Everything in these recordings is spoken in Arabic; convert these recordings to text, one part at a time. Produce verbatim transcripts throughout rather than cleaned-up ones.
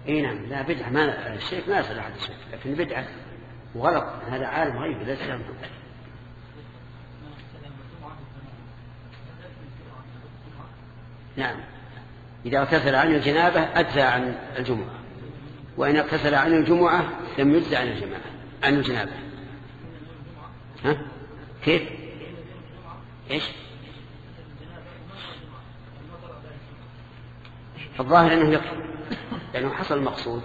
اي نعم، لا بدعة، ما الشرك ما يصل أحد الشرك، لكن بدعة وغلط، هذا عالم غيب ليس عنه. نعم، إذا اغتسل عن الجنابة أجزى عن الجمعة، وإن اغتسل عن الجمعة لم يجزى عن الجماعة عن الجنابة. ها؟ كيف؟ إيش؟ الظاهر أنه يكفي لأنه حصل المقصود.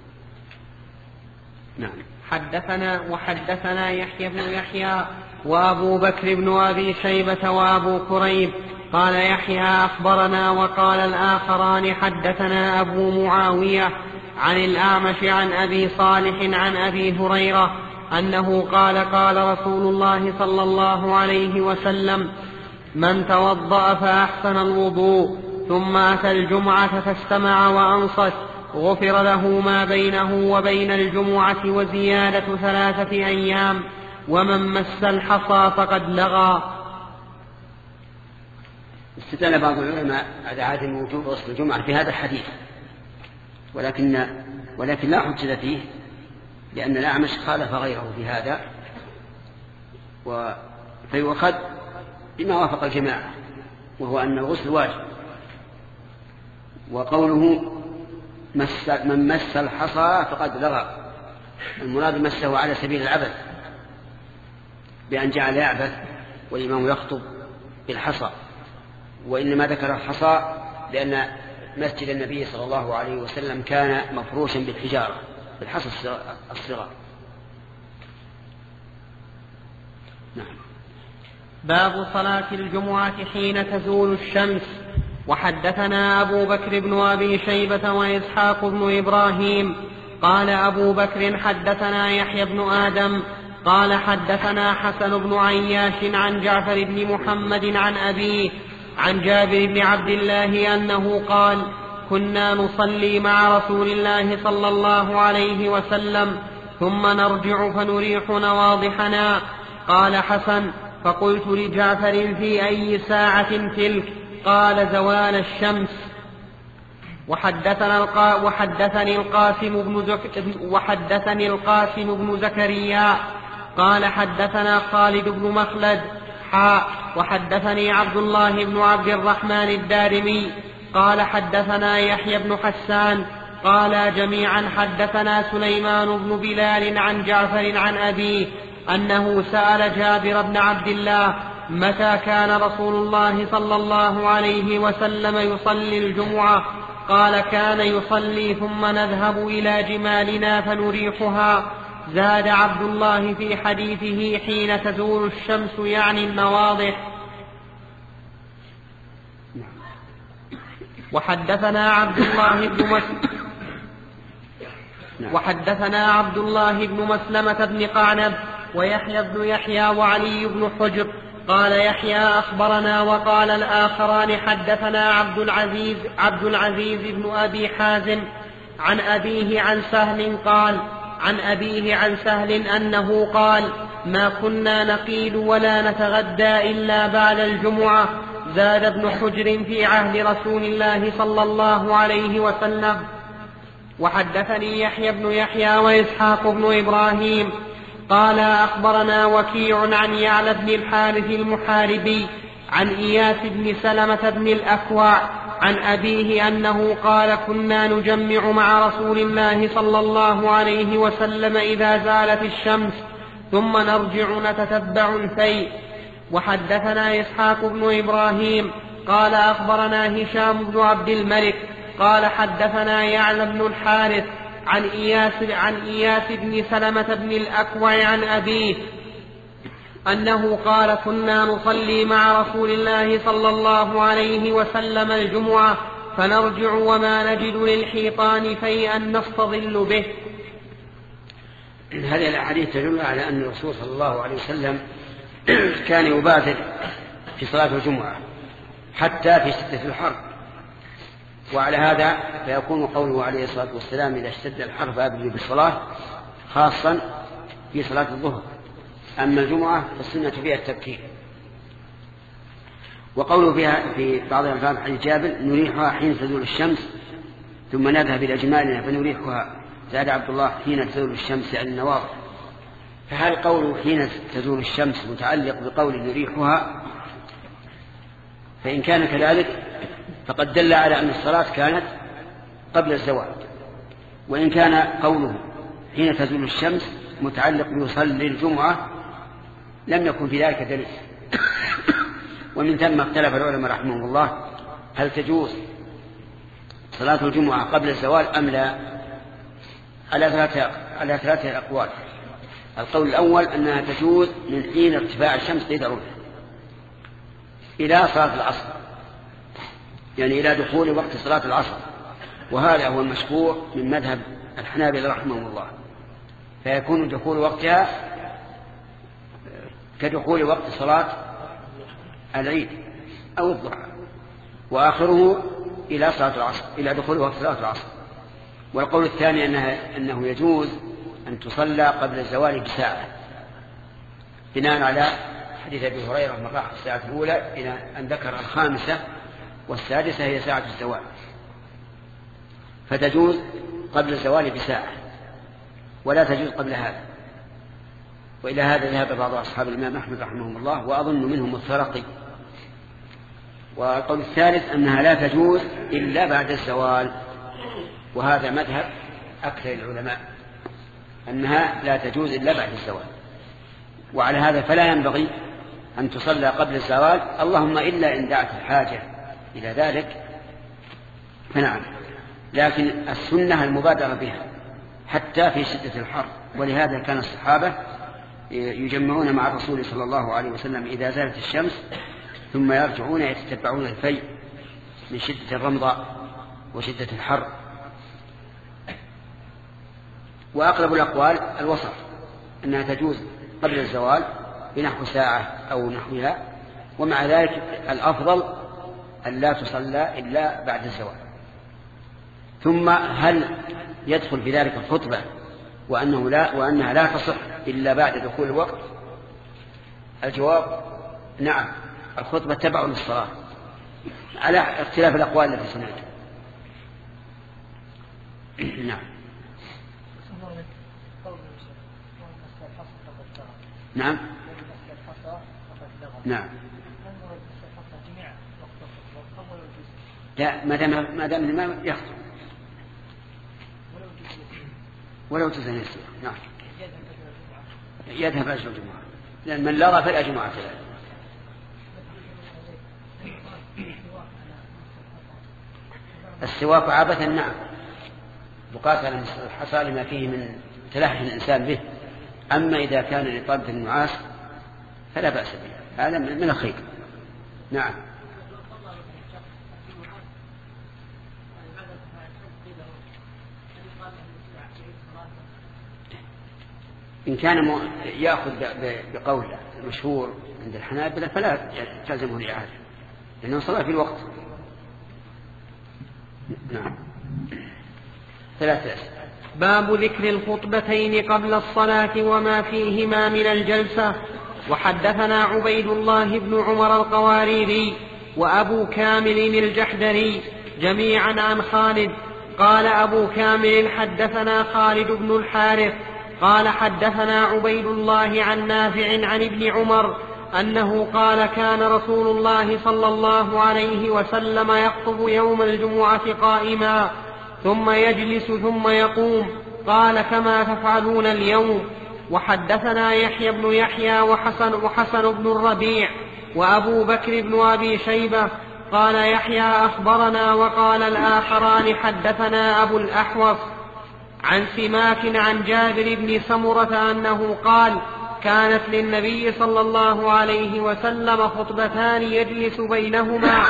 نعم. حدثنا وحدثنا يحيى بن يحيى وأبو بكر بن أبي شيبة وأبو كريب قال يحيى أخبرنا وقال الآخران حدثنا أبو معاوية عن الأعمش عن أبي صالح عن أبي هريرة أنه قال قال رسول الله صلى الله عليه وسلم من توضأ فأحسن الوضوء ثم أتى الجمعة فاستمع وأنصت غفر له ما بينه وبين الجمعة وزيادة ثلاثة أيام ومن مس الحصى فقد لغى. استدل بعض العلماء على عدم وجوب غسل الجمعة في هذا الحديث، ولكن ولكن لا حجة فيه، لأن الأعمش خالف غيره في هذا، فيؤخذ بما وافق الجماعة، وهو أن الغسل واجب. وقوله مس من مس الحصى فقد لغى، المراد مسه على سبيل العبث، بأن جعل يعبث والإمام يخطب بالحصى، وإنما ذكر الحصى لأن مسجد النبي صلى الله عليه وسلم كان مفروشا بالحجارة بالحصى الصغار. نعم. باب صلاة الجمعة حين تزول الشمس. وحدثنا أبو بكر بن أبي شيبة وإسحاق بن إبراهيم قال أبو بكر حدثنا يحيى بن آدم قال حدثنا حسن بن عياش عن جعفر بن محمد عن أبيه عن جابر بن عبد الله أنه قال كنا نصلي مع رسول الله صلى الله عليه وسلم ثم نرجع فنريح نواضحنا. قال حسن فقلت لجعفر في أي ساعة تلك؟ قال زوال الشمس. وحدثنا القا وحدثني القاسم بن زك وحدثني القاسم بن زكريا قال حدثنا خالد بن مخلد حاء وحدثني عبد الله بن عبد الرحمن الدارمي قال حدثنا يحيى بن حسان قال جميعا حدثنا سليمان بن بلال عن جعفر عن أبيه أنه سأل جابر بن عبد الله متى كان رسول الله صلى الله عليه وسلم يصلي الجمعة؟ قال كان يصلي ثم نذهب إلى جمالنا فنريحها. زاد عبد الله في حديثه حين تزول الشمس يعني النواضح. وحدثنا عبد الله بن مسلمة وحدثنا عبد الله بن مسلمة بن قعنب ويحيى بن يحيى وعلي بن حجر قال يحيى أخبرنا وقال الآخران حدثنا عبد العزيز عبد العزيز بن أبي حازم عن أبيه عن سهل قال عن أبيه عن سهل أنه قال ما كنا نقيل ولا نتغدى إلا بعد الجمعة. زاد ابن حجر في عهد رسول الله صلى الله عليه وسلم. وحدثني يحيى بن يحيى وإسحاق بن إبراهيم قال أخبرنا وكيع عن يعلى بن الحارث المحاربي عن إياس بن سلمة بن الأكوع عن أبيه أنه قال كنا نجمع مع رسول الله صلى الله عليه وسلم إذا زالت الشمس ثم نرجع نتتبع الفيء. وحدثنا إسحاق بن إبراهيم قال أخبرنا هشام بن عبد الملك قال حدثنا يعلى بن الحارث عن إياس, عن إياس بن سلمة بن الأكوع عن أبيه أنه قال كنا نصلي مع رسول الله صلى الله عليه وسلم الجمعة فنرجع وما نجد للحيطان فيئا نستظل به. هذه الأحاديث تدل على أن الرسول صلى الله عليه وسلم كان يبادر في صلاة الجمعة حتى في شدة الحر، وعلى هذا فيكون قوله عليه الصلاة والسلام إذا اشتد الحر فأبدوا بالصلاة خاصا في صلاة الظهر. أما الجمعة فالسنة فيها التبكير. وقوله فيها في بعض الألفاظ حديث جابر نريحها حين تزول الشمس ثم نذهب إلى جمالنا فنريحها. زاد عبد الله حين تزول الشمس عن النواظر. فهل قوله حين تزول الشمس متعلق بقول نريحها؟ فإن كان كذلك فقد دل على أن الصلاة كانت قبل الزوال. وإن كان قوله حين تزول الشمس متعلق بيصلي الجمعة لم يكن في ذلك دليل. ومن ثم اختلف العلماء رحمهم الله هل تجوز صلاة الجمعة قبل الزوال أم لا، على ثلاثة على ثلاثة أقوال. القول الأول أنها تجوز من حين ارتفاع الشمس قيد رمح إلى صلاة العصر، يعني إلى دخول وقت صلاة العصر، وهذا هو المشهور من مذهب الحنابلة رحمهم الله. فيكون دخول وقتها كدخول وقت صلاة العيد أو الضحى، وآخره إلى صلاة العصر، إلى دخول وقت صلاة العصر. والقول الثاني أنها أنه يجوز أن تصلى قبل الزوال بساعة، بناء على حديث أبي هريرة من راح الساعة الأولى إلى أن ذكر الخامسة والسادسة هي ساعة الزوال، فتجوز قبل الزوال بساعة ولا تجوز قبل هذا. وإلى هذا ذهب بعض أصحاب الإمام أحمد رحمهم الله، وأظن منهم الثرقي. والقول الثالث أنها لا تجوز إلا بعد الزوال، وهذا مذهب أكثر العلماء أنها لا تجوز إلا بعد الزوال. وعلى هذا فلا ينبغي أن تصلى قبل الزوال، اللهم إلا إن دعت الحاجة إلى ذلك فنعم، لكن السنة المبادرة بها حتى في شدة الحر. ولهذا كان الصحابة يجمعون مع الرسول صلى الله عليه وسلم إذا زالت الشمس ثم يرجعون يتتبعون الفيء من شدة الرمضاء وشدة الحر. وأقرب الأقوال الوسط أنها تجوز قبل الزوال بنحو ساعة أو نحوها، ومع ذلك الأفضل أن لا تصلى إلا بعد الزوال. ثم هل يدخل في ذلك الخطبة وأنه لا وأنها لا تصح إلا بعد دخول الوقت؟ الجواب نعم، الخطبة تبع للصلاة على اختلاف الأقوال التي سمعتها. نعم نعم نعم لا، ما دام ما دام الإمام يخطب ولو تزن يسير. نعم يذهب أجر الجمعة، لأن من لغى فلا جمعة له. السواك عبثا نعم، مقاتل الحصى لما فيه من تلحن الإنسان به. أما إذا كان لطالب النعاس فلا بأس به، هذا من الخير. نعم إن كان يأخذ بقول المشهور عند الحنابلة فلا تلزمه الإعادة لأنه صلى في الوقت. نعم ثلاثة. باب ذكر الخطبتين قبل الصلاة وما فيهما من الجلسة. وحدثنا عبيد الله بن عمر القواريري وأبو كامل الجحدري جميعا عن خالد قال أبو كامل حدثنا خالد بن الحارث قال حدثنا عبيد الله عن نافع عن ابن عمر أنه قال كان رسول الله صلى الله عليه وسلم يخطب يوم الجمعة قائما ثم يجلس ثم يقوم، قال كما تفعلون اليوم. وحدثنا يحيى بن يحيى وحسن, وحسن بن الربيع وأبو بكر بن أبي شيبة. قال يحيى أخبرنا وقال الآخران حدثنا أبو الأحوص عن سماك عن جابر بن سمرة أنه قال كانت للنبي صلى الله عليه وسلم خطبتان يجلس بينهما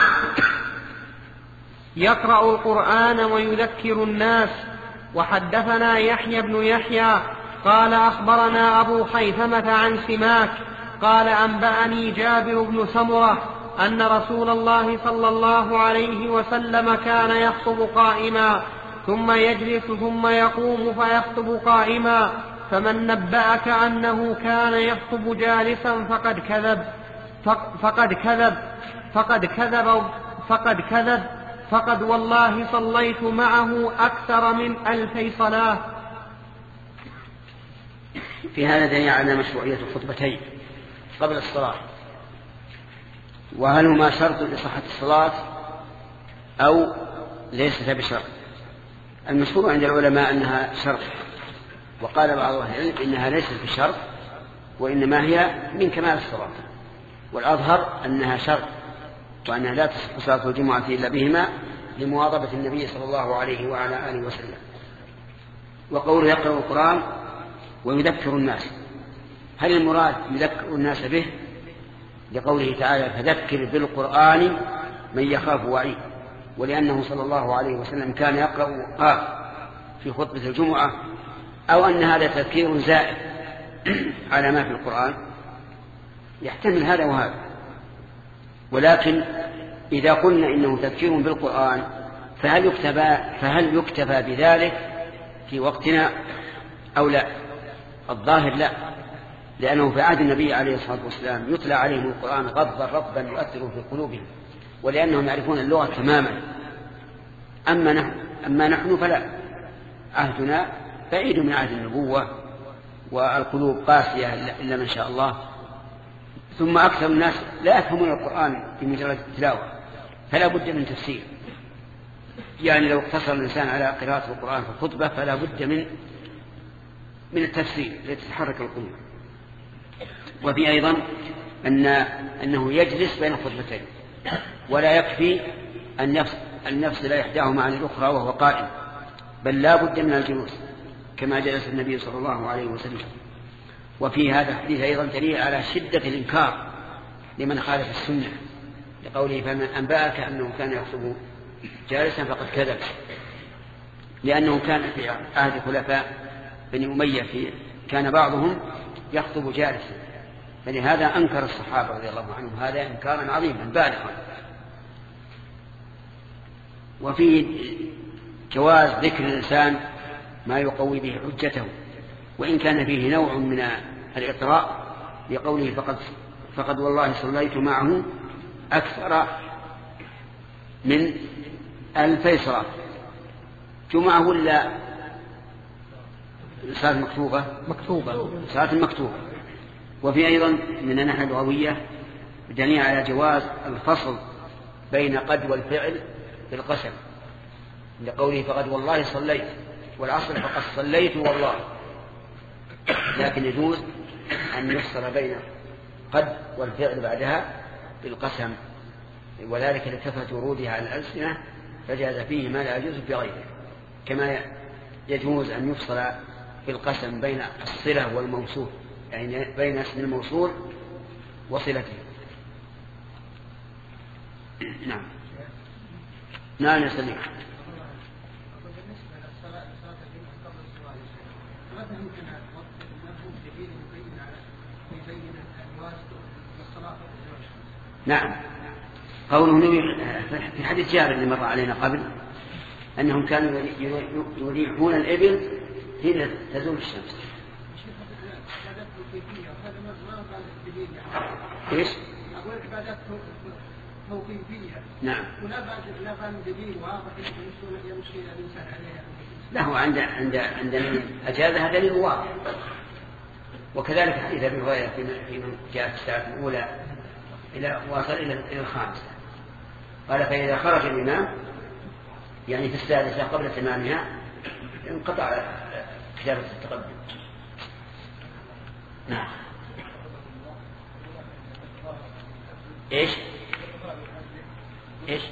يقرأ القرآن ويذكر الناس. وحدثنا يحيى بن يحيى قال أخبرنا أبو خيثمة عن سماك قال أنبأني جابر بن سمرة أن رسول الله صلى الله عليه وسلم كان يخطب قائما ثم يجلس ثم يقوم فيخطب قائما، فمن نبأك أنه كان يخطب جالسا فقد كذب فقد كذب فقد كذب فقد كذب فقد والله صليت معه أكثر من ألفي صلاة. في هذا دليل على مشروعية الخطبتين قبل الصلاة، وهل هما شرط لصحة الصلاة أو ليست بشرط؟ المشهور عند العلماء أنها شرط، وقال بعض أهل العلم إنها ليست بشرط وإنما هي من كمال الصلاة، والأظهر أنها شرط وأنها لا تصح صلاة الجمعة إلا بهما لمواظبة النبي صلى الله عليه وعلى آله وسلم. وقوله يقرأ القرآن ويذكر الناس، هل المراد يذكر الناس به لقوله تعالى فذكر بالقرآن من يخاف وعيد، ولأنه صلى الله عليه وسلم كان يقرأ قاف في خطبة الجمعة، أو أن هذا تذكير زائد على ما في القرآن؟ يحتمل هذا وهذا، ولكن إذا قلنا إنه تذكير بالقرآن فهل يكتفى, فهل يكتفى بذلك في وقتنا أو لا؟ الظاهر لا، لأنه في عهد النبي عليه الصلاة والسلام يتلى عليهم القرآن غضا رطبا يؤثر في قلوبهم، ولأنهم يعرفون اللغة تماما. أما نحن, أما نحن فلا، عهدنا بعيد من عهد النبوة والقلوب قاسية إلا من شاء الله، ثم أكثر الناس لا يفهمون القرآن بمجرد التلاوة، فلا بد من تفسير. يعني لو اقتصر الإنسان على قراءة القرآن في الخطبة فلا بد من من التفسير لتتحرك القلوب. وفي أيضا أن أنه يجلس بين الخطبتين، ولا يكفي أن يفصل النفس لا يحداهما عن الأخرى وهو قائم، بل لا بد من الجلوس كما جلس النبي صلى الله عليه وسلم. وفي هذا الحديث أيضا دليل على شدة الإنكار لمن خالف السنة، لقوله فمن أنبأك أنه كان يخطب جالسا فقد كذب، لأنه كان في عهد خلفاء بني أمية في كان بعضهم يخطب جالسا، فلهذا أنكر الصحابة رضي الله عنهم هذا إنكارا عظيما بالغا. وفي جواز ذكر الإنسان ما يقوي به حجته، وإن كان فيه نوع من الإطراء لقوله فقد, فقد والله صليت معه أكثر من ألفي صلاة. جمعة ولا صلاة مكتوبة؟ مكتوبة، صلاة مكتوبة. وفي أيضا من الناحية اللغوية دليل على جواز الفصل بين قد والفعل بالقسم، لقوله فقد والله صليت، والعصر فقد صليت والله، لكن يجوز أن يفصل بين قد والفعل بعدها بالقسم، وذلك لكثرة ورودها على الألسنة فجاز فيه ما لا يجوز في غيره، كما يجوز أن يفصل بالقسم بين الصلة والموصول، يعني بين اسم الموصول وصلته. نعم نعم يا سليم. نعم، قوله في حديث جابر اللي مر علينا قبل أنهم كانوا يريحون الإبل حين تزول الشمس. إيش؟ أقول عبادات توقيفية. نعم. ولا بعد لا بعد دليل واضح يمشي الإنسان عليها. له عند عند عند من أجازها دليل واضح. وكذلك حديث أبي هريرة في من جاءت الساعة الأولى إلى واصل إلى إلى الخامسة، قال فإذا خرج الإمام يعني في السادسة قبل تمامها انقطع كتابة التقدم. نعم. إيش إيش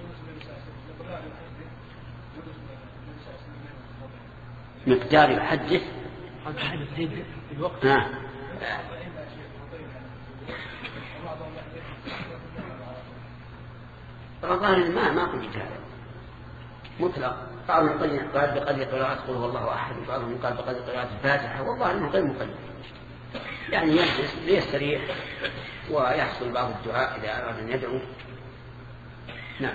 مقدار يحدث ها رضان الماء ما قلت هذا مطلق. بعضهم قال بقدر قراءة قل هو الله أحد، وبعضهم قال بقدر قراءة الفاتحة، والله إنه غير مقيد، يعني يجلس ليستريح ويحصل بعض الدعاء إذا أراد أن يدعو. نعم.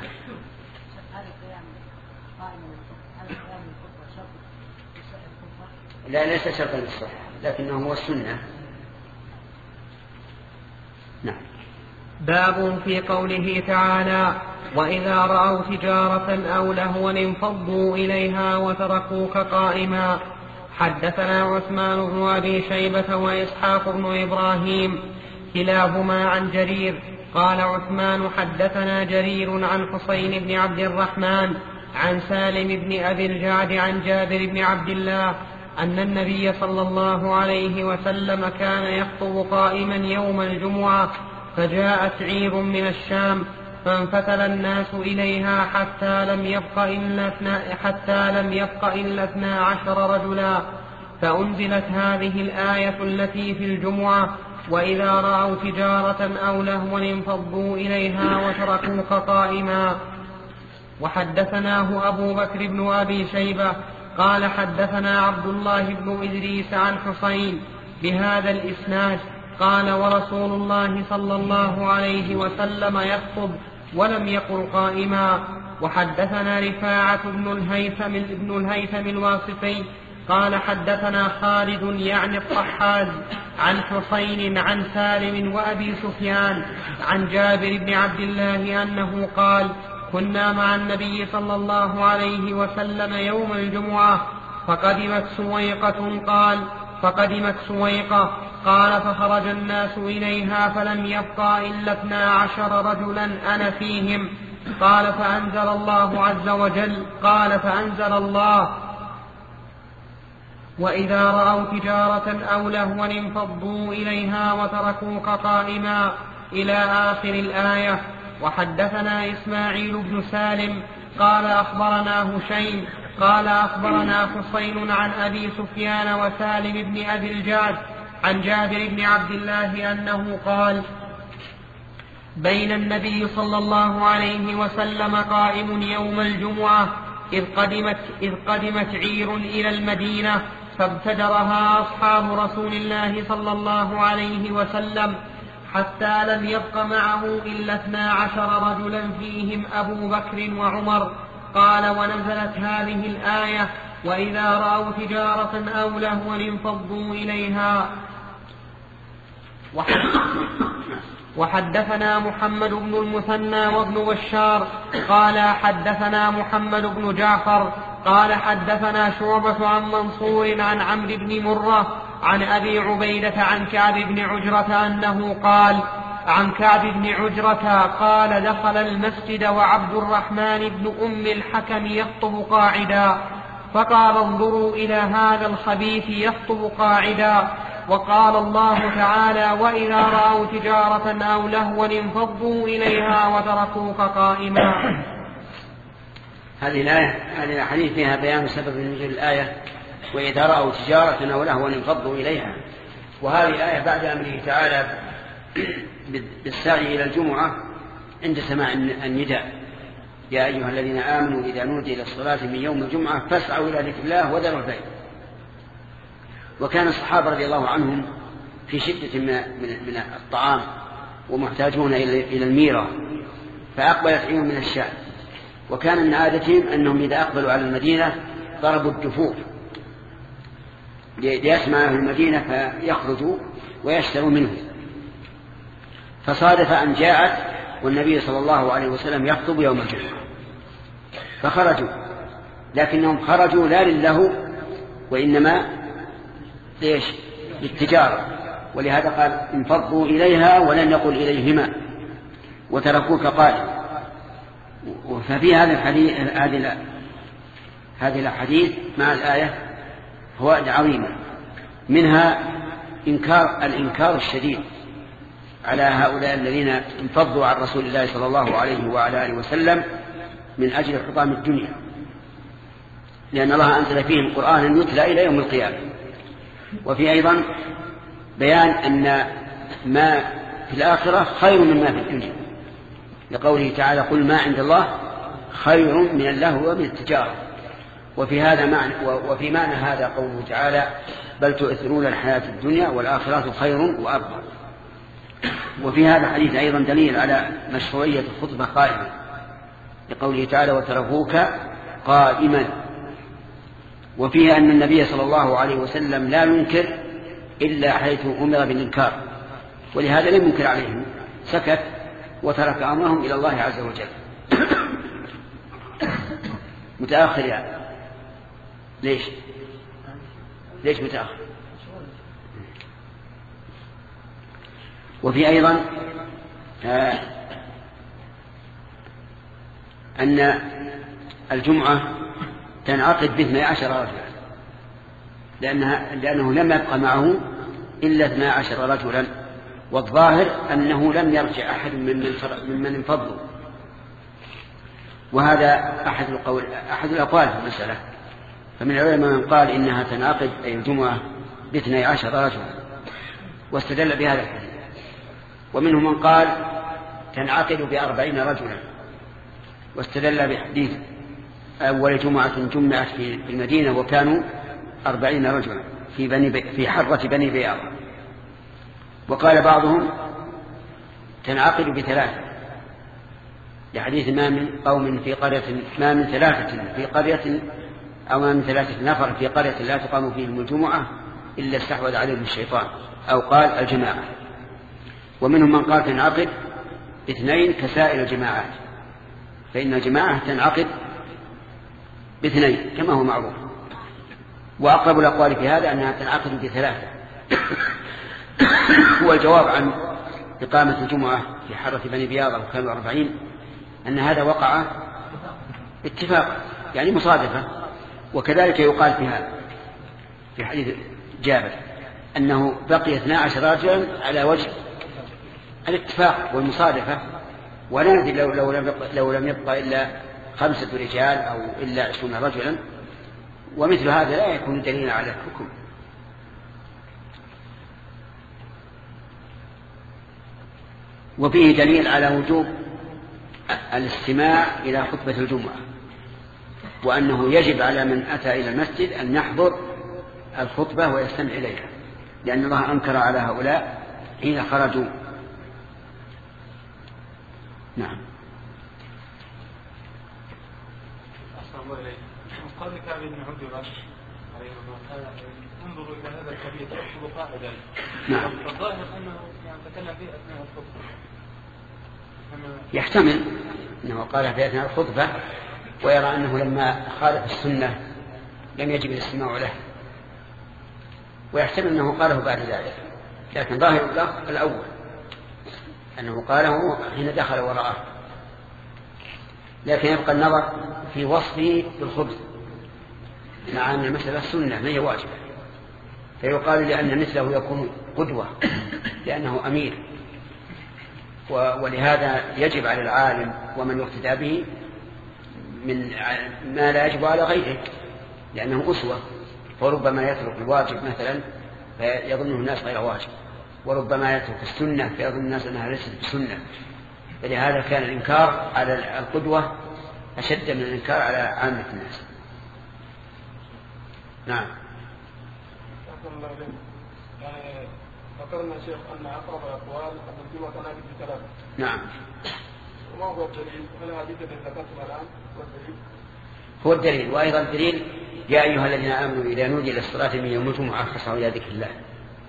لا ليس شرطا للصحة، لكنه هو السنة. نعم. باب في قوله تعالى: وإذا رأوا تجارة أو لهوا انفضوا إليها وتركوك قائما. حدثنا عثمان بن أبي شيبة وإسحاق بن إبراهيم كلاهما عن جرير. قال عثمان: حدثنا جرير عن حسين بن عبد الرحمن عن سالم بن أبي الجعد عن جابر بن عبد الله أن النبي صلى الله عليه وسلم كان يخطب قائما يوم الجمعة، فجاءت عير من الشام فانفتل الناس إليها حتى لم يبق إلا حتى لم يبق إلا اثنا عشر رجلا، فأنزلت هذه الآية التي في الجمعة: وإذا رأوا تجارة أو لهوا انفضوا إليها وتركوك قائما. وحدثناه أبو بكر بن أبي شيبة قال: حدثنا عبد الله بن إدريس عن حسين بهذا الإسناد قال: ورسول الله صلى الله عليه وسلم يخطب ولم يقل قائما. وحدثنا رفاعة بن الهيثم ابن الهيثم الواسطي قال: حدثنا خالد يعني الطحاز عن حسين عن سالم وأبي سفيان عن جابر بن عبد الله أنه قال: كنا مع النبي صلى الله عليه وسلم يوم الجمعة فقدمت سويقة قال فقدمت سويقة قال فخرج الناس إليها فلم يبقى إلا اثنا عشر رجلا أنا فيهم. قال فأنزل الله عز وجل قال فأنزل الله: وإذا رأوا تجارة أو لهوا انفضوا إليها وتركوك قائما إلى آخر الآية. وحدثنا إسماعيل بن سالم قال: أخبرنا هشيم قال: أخبرنا حسين عن أبي سفيان وسالم بن أبي الجعد عن جابر بن عبد الله أنه قال: بين النبي صلى الله عليه وسلم قائم يوم الجمعة إذ قدمت, إذ قدمت عير إلى المدينة فابتدرها أصحاب رسول الله صلى الله عليه وسلم حتى لم يبق معه إلا اثنا عشر رجلا فيهم أبو بكر وعمر. قال: ونزلت هذه الآية: وإذا رأوا تجارة أو لهوا انفضوا إليها. وحدثنا محمد بن المثنى وابن بشار قال: حدثنا محمد بن جعفر قال: حدثنا شعبة عن منصور عن عمرو بن مرة عن أبي عبيدة عن كعب بن عجرة أنه قال: عن كعب بن عجرة قال: دخل المسجد وعبد الرحمن بن أم الحكم يخطب قاعدا، فقال: انظروا إلى هذا الخبيث يخطب قاعدا. وقال الله تعالى: وإذا رأوا تجارة أو لهوا انفضوا إليها وتركوك قائما. هذه الآية هذه الحديث فيها بيان سبب نزول الآية: وإذا رأوا تجارة أو لهوا انفضوا إليها. وهذه الآية بعد أمره تعالى بالسعي إلى الجمعة عند سماع النداء: يا أيها الذين آمنوا إذا نودي إلى الصلاة من يوم الجمعة فاسعوا إلى ذكر الله وذروا البيع. وكان الصحابة رضي الله عنهم في شدة من الطعام ومحتاجون إلى الميرة، فأقبلت عير من الشام، وكان من عادتهم أنهم إذا أقبلوا على المدينة ضربوا الدفوف ليسمع أهل المدينة فيخرجوا ويشتروا منه. فصادف أن جاءت والنبي صلى الله عليه وسلم يخطب يوم الجمعة فخرجوا، لكنهم خرجوا لا للهو وإنما ليش؟ للتجارة. ولهذا قال: انفضوا إليها ولن يقل إليهما وتركوك قائما. ففي هذا الحديث هذه هذه الحديث مع الآية فوائد عظيمة، منها إنكار الإنكار الشديد على هؤلاء الذين انفضوا عن رسول الله صلى الله عليه وعلى آله وسلم من أجل حطام الدنيا، لأن الله أنزل فيهم قرآنا يتلى إلى يوم القيامة. وفي أيضا بيان أن ما في الآخرة خير مما في الدنيا، لقوله تعالى: قل ما عند الله خير من اللهو ومن التجارة. وفي هذا معنى وفي معنى هذا قوله تعالى: بل تؤثرون الحياة الدنيا والآخرة خير وأبقى. وفي هذا الحديث أيضا دليل على مشروعية الخطبة قائمة، لقوله تعالى: وتركوك قائما. وفيه أن النبي صلى الله عليه وسلم لا ينكر إلا حيث أمر بالإنكار، ولهذا لم ينكر عليهم، سكت وترك أمرهم إلى الله عز وجل. متأخر يعني. ليش ليش متأخر؟ وفي أيضا آه أن الجمعة تنعقد باثني عشر رجلا، لأنها لأنه لم يبقى معه إلا اثني عشر رجلا، والظاهر أنه لم يرجع أحد ممن انفضوا، وهذا أحد القول أحد الأقوال في المسألة. فمن العلماء من قال إنها تنعقد أي الجمعة باثني عشر رجلا واستدل بهذا الحديث، ومنهم من قال تنعقد بأربعين رجلا واستدل بحديث أول جمعة جمعت في المدينة وكانوا أربعين رجلا في, بني بي في حرة بني بياض. وقال بعضهم تنعقد بثلاثة لحديث ما من قوم في قرية ما من ثلاثة في قرية أو ما من ثلاثة نفر في قرية لا تقام فيهم الجمعة إلا استحوذ عليهم الشيطان، أو قال الجماعة. ومنهم من قال تنعقد باثنين كسائر الجماعات، فإن الجماعة تنعقد باثنين كما هو معروف. وأقرب الأقوال في هذا أنها تنعقد بثلاثة. هو الجواب عن إقامة الجمعة في حرة بني بياضة وكانوا أربعين أن هذا وقع اتفاق يعني مصادفة. وكذلك يقال في هذا في حديث جابر أنه بقي اثني عشر رجلا على وجه الاتفاق والمصادفة، ولا ندري لو, لو, لم يبقى لو لم يبقى إلا خمسة رجال أو إلا عشرون رجلا، ومثل هذا لا يكون دليلا على الحكم. وفيه دليل على وجوب الاستماع إلى خطبة الجمعة، وأنه يجب على من أتى إلى المسجد أن يحضر الخطبة ويستمع إليها، لأن الله أنكر على هؤلاء حين خرجوا. نعم. قال كعب بن عجرة انظروا إلى هذا الحديث يحصل قاعدة. نعم. فالظاهر أنه يعني تكلم فيه أثناء الخطبة. يحتمل أنه قال في أثناء الخطبة ويرى أنه لما خالف السنة لم يجب الاستماع له، ويحتمل أنه قاله بعد ذلك، لكن ظاهر الأول أنه قاله حين دخل وراءه. لكن يبقى النظر في وصفه بالخبز، مع أن المسألة السنة ما هي واجبة، فيقال لأن مثله يكون قدوة لأنه أمير، ولهذا يجب على العالم ومن يقتدى به من ما لا يجب على غيره لأنه أسوة. وربما يترك الواجب مثلا فيظنه الناس غير واجب، وربما يترك السنة فيظن الناس أنها ليست بسنة. فلهذا كان الإنكار على القدوة أشد من الإنكار على عامة الناس. نعم. ذكرنا شيخ أن أقرب الأقوال أن الجمعة تنعقد بثلاثة. نعم. وما هو الدليل؟ هل هذه الذي ذكرتها الآن هو الدليل؟ هو الدليل. وأيضا الدليل يا أيها الذين آمنوا إذا نودي للصلاة من يوم الجمعة فاسعوا إلى ذكر الله.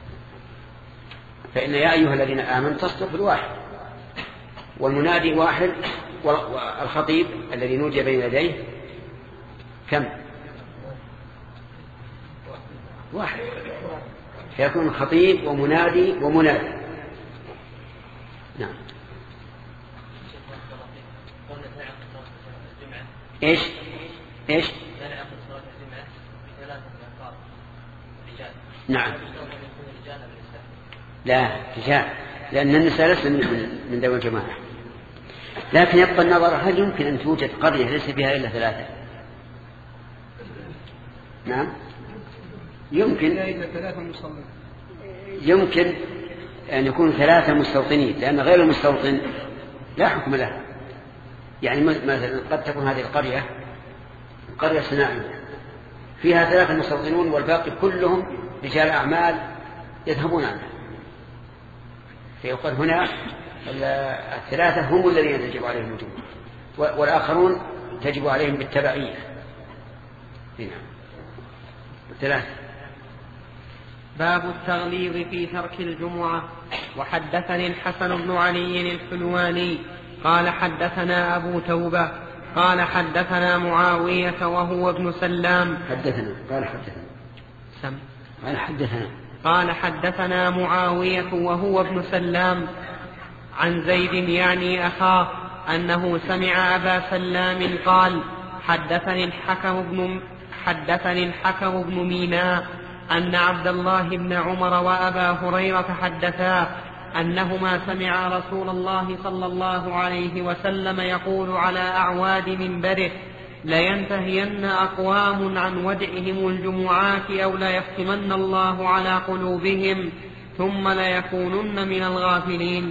فإن يا أيها الذين آمنوا تصدق بالواحد، والمنادي واحد، والخطيب الذي نودي بين يديه كم؟ واحد، فيكون خطيب ومنادي ومنادي. نعم. ايش ايش نعم. لا رجال، لأن النساء ليس من ذوي الجماعة. لكن يبقى النظر هل يمكن أن توجد قرية ليس فيها إلا ثلاثة؟ نعم يمكن. يمكن أن يكون ثلاثة مستوطنين، لأن غير المستوطن لا حكم له. يعني مثلا قد تكون هذه القرية قرية صناعية فيها ثلاثة مستوطنون والباقي كلهم رجال أعمال يذهبون عنها، فيقال هنا الثلاثة هم الذين تجب عليهم الجمعة، والآخرون تجب عليهم بالتبعية. هنا ثلاثة. باب التغليظ في ترك الجمعة. وحدثني الحسن بن علي الحلواني قال حدثنا أبو توبة قال حدثنا معاوية وهو ابن سلام حدثنا قال حدثنا سم قال حدثنا قال حدثنا معاوية وهو ابن سلام عن زيد يعني أخاه أنه سمع أبا سلام قال حدثني الحكم بن حدثني الحكم بن ميناء أن عبد الله بن عمر وأبا هريرة حدثا أنهما سمعا رسول الله صلى الله عليه وسلم يقول على أعواد منبره لينتهين أقوام عن ودعهم الجمعات أو ليختمن الله على قلوبهم ثم ليكونن من الغافلين.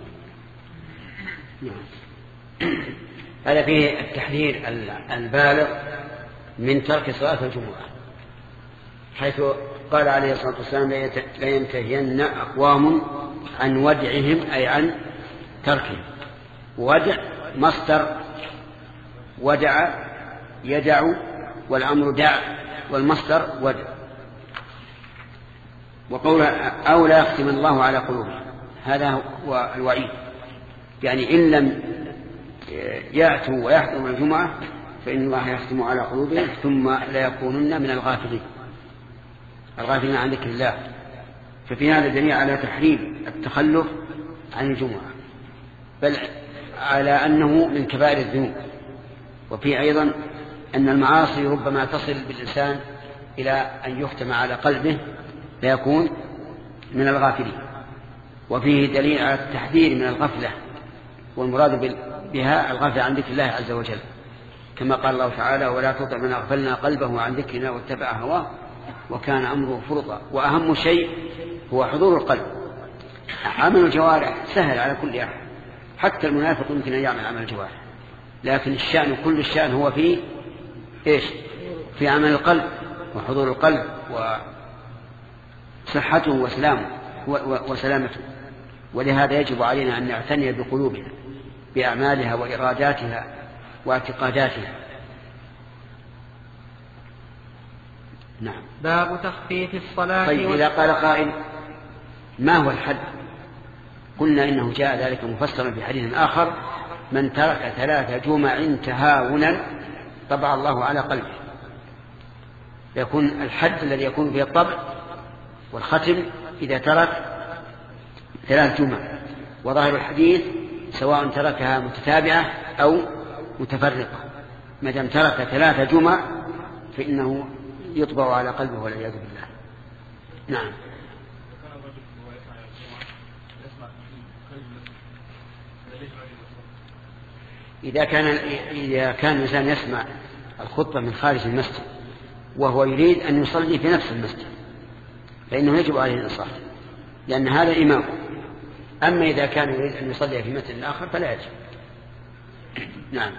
هذا فيه التحذير البالغ من ترك صلاة الجمعة، حيث قال عليه الصلاة والسلام لينتهين أقوام عن ودعهم أي عن تركهم. ودع مصدر ودع يدع والأمر دع والمصدر ودع. وقول أو لا يختم الله على قلوبهم هذا هو الوعيد، يعني إن لم يأتوا ويحضروا الجمعة فإن الله يختم على قلوبهم ثم لا يكونن من الغافلين الغافلين عن ذكر الله. ففي هذا دليل على تحريم التخلف عن الجمعة، بل على أنه من كبائر الذنوب. وفي أيضا أن المعاصي ربما تصل بالإنسان إلى أن يختم على قلبه فيكون من الغافلين. وفيه دليل على التحذير من الغفلة، والمراد بها الغفلة عن ذكر الله عز وجل، كما قال الله تعالى ولا تطع من أغفلنا قلبه عن ذكرنا واتبع هواه وكان أمره فرطا. وأهم شيء هو حضور القلب. عمل الجوارح سهل على كل أحد، حتى المنافق يمكن أن يعمل عمل الجوارح، لكن الشأن كل الشأن هو في إيش؟ في عمل القلب وحضور القلب وصحته وسلامه وسلامته. ولهذا يجب علينا أن نعتني بقلوبنا بأعمالها وإراداتها واعتقاداتها. نعم. باب تخفيف الصلاة. طيب إذا قال قائل ما هو الحد؟ قلنا إنه جاء ذلك مفسرا في حديث آخر من ترك ثلاث جمع تهاونا طبع الله على قلبه. يكون الحد الذي يكون فيه الطبع والختم إذا ترك ثلاث جمع. وظاهر الحديث سواء تركها متتابعة أو متفرقة، ما دام ترك ثلاث جمع فإنه يطبع على قلبه والعياذ بالله. نعم. إذا كان إذا كان الإنسان يسمع الخطبة من خارج المسجد وهو يريد أن يصلي في نفس المسجد فإنه يجب عليه الإنصات، لأن هذا إمام. أما إذا كان يريد أن يصلي في مسجد آخر فلا يجب. نعم.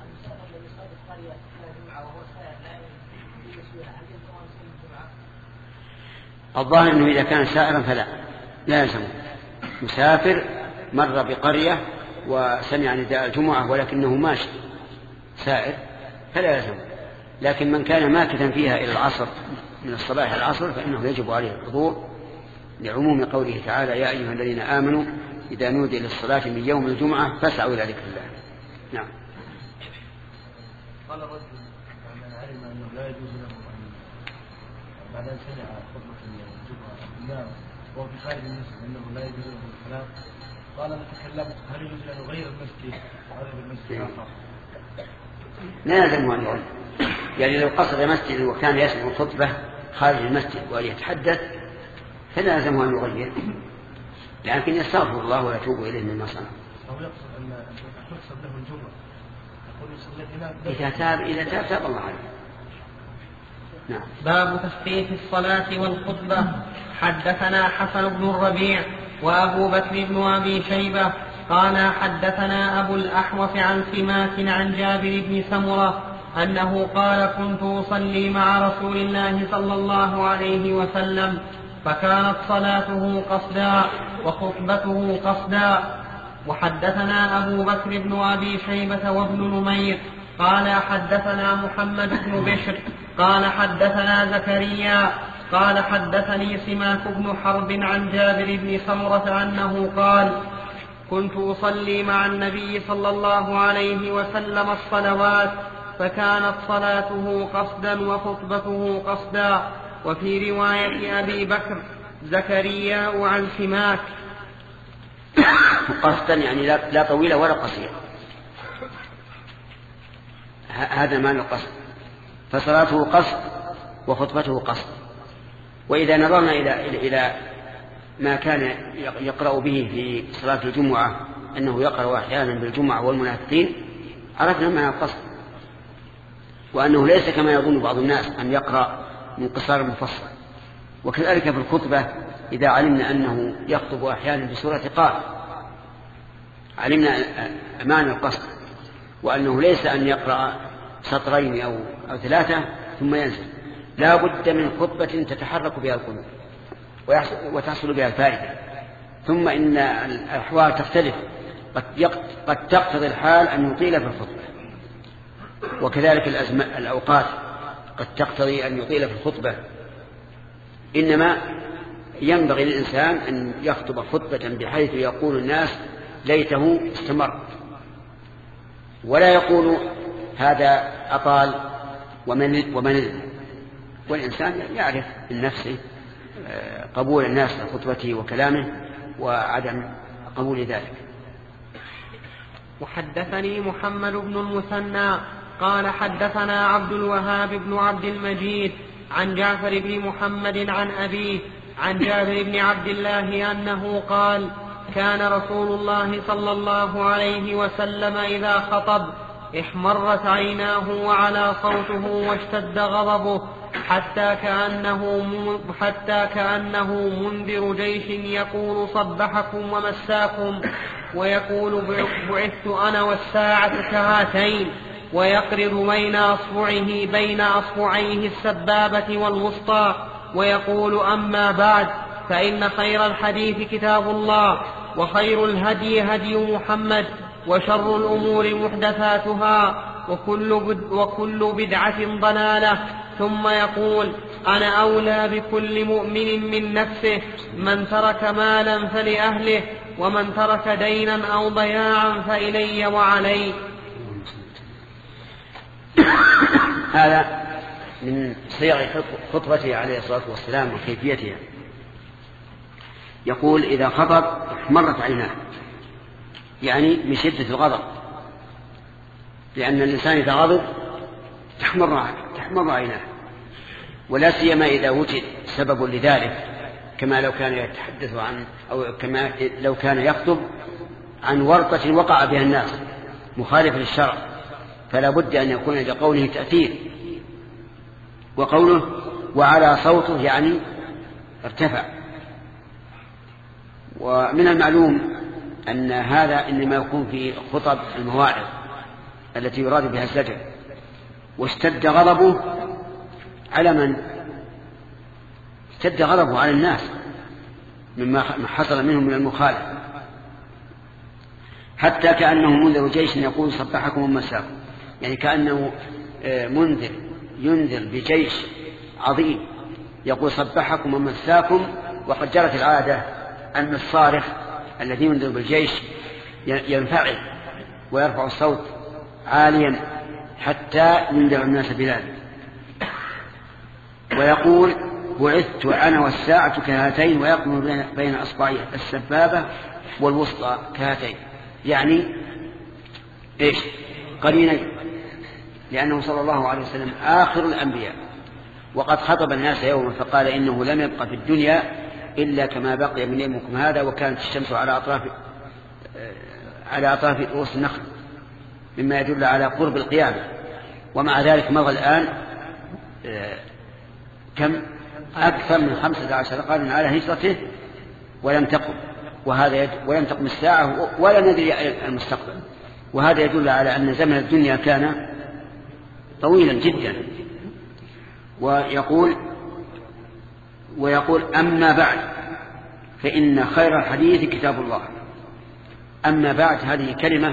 الظاهر أنه إذا كان سائرا فلا لا يلزمه. مسافر مر بقرية وسمع نداء الجمعة ولكنه ماشي سائر فلا يلزمه. لكن من كان ماكثا فيها إلى العصر من الصباح العصر فإنه يجب عليه الحضور، لعموم قوله تعالى يا أيها الذين آمنوا إذا نودي للصلاة من يوم الجمعة فاسعوا إلى ذكر الله. نعم. قال الرجل من علم أنه لا يجوز له بعد أن سمع خطبة الجمعة الإمام وهو في خارج المسجد أنه لا يجوز له الكلام، قال أنا تكلمت هل يجوز له غير المسجد وهذا بالمسجد آخر؟ لا يلزمه أن يقول، يعني لو قصد مسجد وكان يسمع الخطبة خارج المسجد وليتحدث فلا يلزمه أن يغير، لكن يستغفر الله ويتوب إليه مما صنع. أو يقصد أن تحسب له الجمعة إذا تاب إذا تاب تاب الله عليه. نعم. باب تخفيف الصلاة والخطبة. حدثنا حسن بن الربيع وأبو بكر بن أبي شيبة قال حدثنا أبو الأحوص عن سماك عن جابر بن سمرة أنه قال كنت أصلي مع رسول الله صلى الله عليه وسلم فكانت صلاته قصدا وخطبته قصدا. وحدثنا أبو بكر بن أبي شيبة وابن نمير قال حدثنا محمد بن بشر قال حدثنا زكريا قال حدثني سماك بن حرب عن جابر بن سمرة أنه قال كنت أصلي مع النبي صلى الله عليه وسلم الصلوات فكانت صلاته قصدا وخطبته قصدا. وفي رواية أبي بكر زكريا عن سماك قصدا يعني لا طويلة ولا قصيرة، هذا معنى القصد، فصلاته قصد وخطبته قصد. وإذا نظرنا إلى إلى ما كان يقرأ به في صلاة الجمعة أنه يقرأ أحيانا بالجمعة والمنافقين عرفنا معنى القصد، وأنه ليس كما يظن بعض الناس أن يقرأ من قصار مفصل. وكذلك في الخطبة إذا علمنا أنه يخطب أحيانا بسورة قاف علمنا معنى القصد، وأنه ليس أن يقرأ سطرين أو, أو ثلاثة ثم ينزل، لا بد من خطبة تتحرك بها القلوب وتحصل بها الفائدة. ثم إن الأحوال تختلف، قد, قد تقتضي الحال أن يطيل في الخطبة، وكذلك الأوقات قد تقتضي أن يطيل في الخطبة. إنما ينبغي للإنسان أن يخطب خطبة بحيث يقول الناس ليته استمر، ولا يقول هذا أطال ومن ومن والإنسان يعرف من نفسه قبول الناس لخطبته وكلامه وعدم قبول ذلك. وحدثني محمد بن المثنى قال حدثنا عبد الوهاب بن عبد المجيد عن جعفر بن محمد عن أبيه عن جابر بن عبد الله أنه قال كان رسول الله صلى الله عليه وسلم إذا خطب احمرت عيناه وعلى صوته واشتد غضبه حتى كأنه, حتى كأنه منذر جيش يقول صبحكم ومساكم، ويقول بعثت أنا والساعة كهاتين، ويقرض بين أصبعه بين أصبعيه السبابة والوسطى، ويقول أما بعد فإن خير الحديث كتاب الله، وخير الهدي هدي محمد، وشر الأمور محدثاتها، وكل, بد وكل بدعة ضلالة. ثم يقول أنا أولى بكل مؤمن من نفسه، من ترك مالا فلأهله، ومن ترك دينا أو ضياعا فإلي وعلي. هذا من صيغ خطبته عليه الصلاة والسلام وكيفيتها. يقول إذا خطب احمرت عيناه، يعني من شدة الغضب، لأن الإنسان إذا غضب تحمر تحمر عيناه، ولا سيما إذا وجد سبب لذلك، كما لو كان يتحدث عن أو كما لو كان يخطب عن ورطة وقع بها الناس مخالف للشرع، فلا بد أن يكون لقوله تأثير. وقوله وعلى صوته يعني ارتفع. ومن المعلوم أن هذا إنما يكون في خطب المواعظ التي يراد بها الزجر. واشتد غضبه على من؟ اشتد غضبه على الناس مما حصل منهم من المخالفة، حتى كأنه منذر جيش يقول صبحكم ومساكم، يعني كأنه منذر ينذر بجيش عظيم يقول صبحكم ومساكم. وقد جرت العادة أن الصارخ الذي ينذر بالجيش ينفعل ويرفع الصوت عاليا حتى ينذر الناس بذلك. ويقول بعثت أنا والساعة كهاتين، ويقوم بين أصبعيه السبابة والوسطى كهاتين، يعني إيش؟ قرينين، لأنه صلى الله عليه وسلم آخر الأنبياء، وقد خطب الناس يوما فقال إنه لم يبق في الدنيا إلا كما بقي من يومكم هذا، وكانت الشمس على أطراف على أطراف رؤوس النخل، مما يدل على قرب القيامة. ومع ذلك مضى الآن كم أكثر من خمسة عشر قرن على هجرته ولم تقم، وهذا يد... ولم تقم الساعة ولا ندري المستقبل، وهذا يدل على أن زمن الدنيا كان طويلا جدا. ويقول ويقول أما بعد فإن خير الحديث كتاب الله. أما بعد هذه كلمة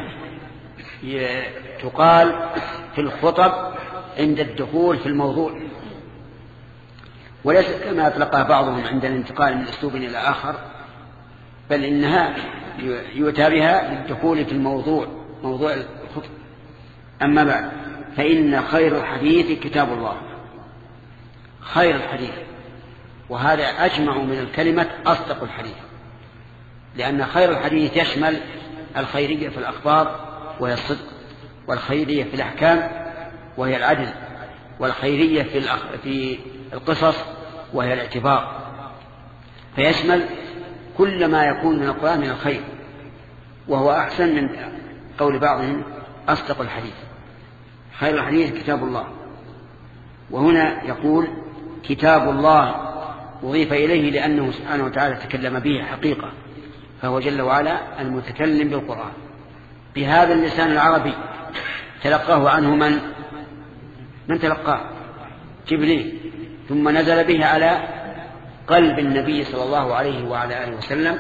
تقال في الخطب عند الدخول في الموضوع، وليس كما أطلقها بعضهم عند الانتقال من أسلوب إلى آخر، بل إنها يؤتى بها للدخول في الموضوع، موضوع الخطبة. أما بعد، فإن خير الحديث كتاب الله، خير الحديث، وهذا أجمع من الكلمة أصدق الحديث، لأن خير الحديث يشمل الخيرية في الأخبار وهي الصدق، والخيرية في الأحكام وهي العدل، والخيرية في في القصص وهي الاعتبار، فيشمل كل ما يكون من القرآن من الخير، وهو أحسن من قول بعضهم أصدق الحديث. خير الحديث كتاب الله. وهنا يقول كتاب الله أضيف إليه لأنه سبحانه وتعالى تكلم به حقيقة، فهو جل وعلا المتكلم بالقرآن بهذا اللسان العربي، تلقاه عنه من من تلقاه؟ جبريل، ثم نزل به على قلب النبي صلى الله عليه وعلى آله وسلم.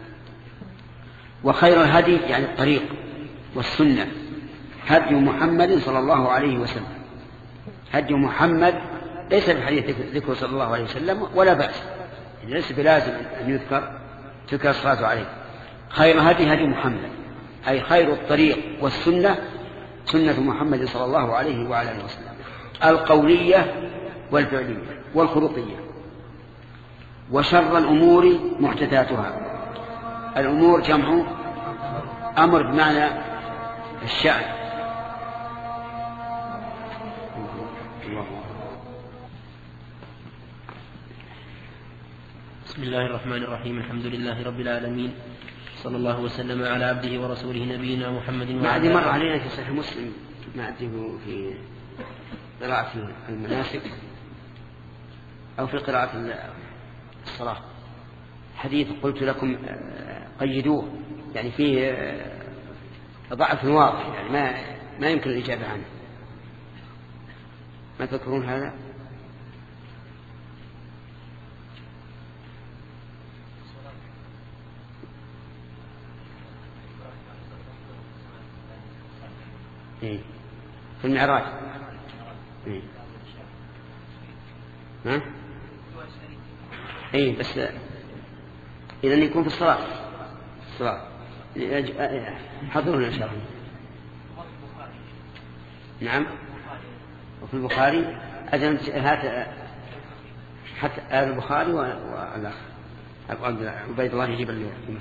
وخير الهدي يعني الطريق والسنة هدي محمد صلى الله عليه وسلم. هدي محمد ليس بحديث ذكر صلى الله عليه وسلم ولا بأس، ليس بلازم أن يذكر تذكر الصلاة عليه. خير هدي هدي محمد، أي خير الطريق والسنة سنة محمد صلى الله عليه وعلى آله وسلم، القولية والفعلية والخلقية. وشر الأمور محدثاتها. الأمور جمع أمر بمعنى الشأن. بسم الله الرحمن الرحيم. الحمد لله رب العالمين، صلى الله وسلم على عبده ورسوله نبينا محمد وعلى ما أدري مر علينا في صحيح مسلم، ما أدري في قراءة المناسك أو في قراءة الصلاة حديث قلت لكم قيدوه، يعني فيه ضعف واضح، يعني ما ما يمكن الإجابة عنه. ما تذكرون هذا؟ إيه؟ في المعراج. إيه؟ ها؟ إيه بس إذا يكون في الصلاة. الصلاة حضرنا إن شاء الله. نعم. وفي البخاري أجل هات حتى آل البخاري والآخر عبيد الله يجيب المسلم.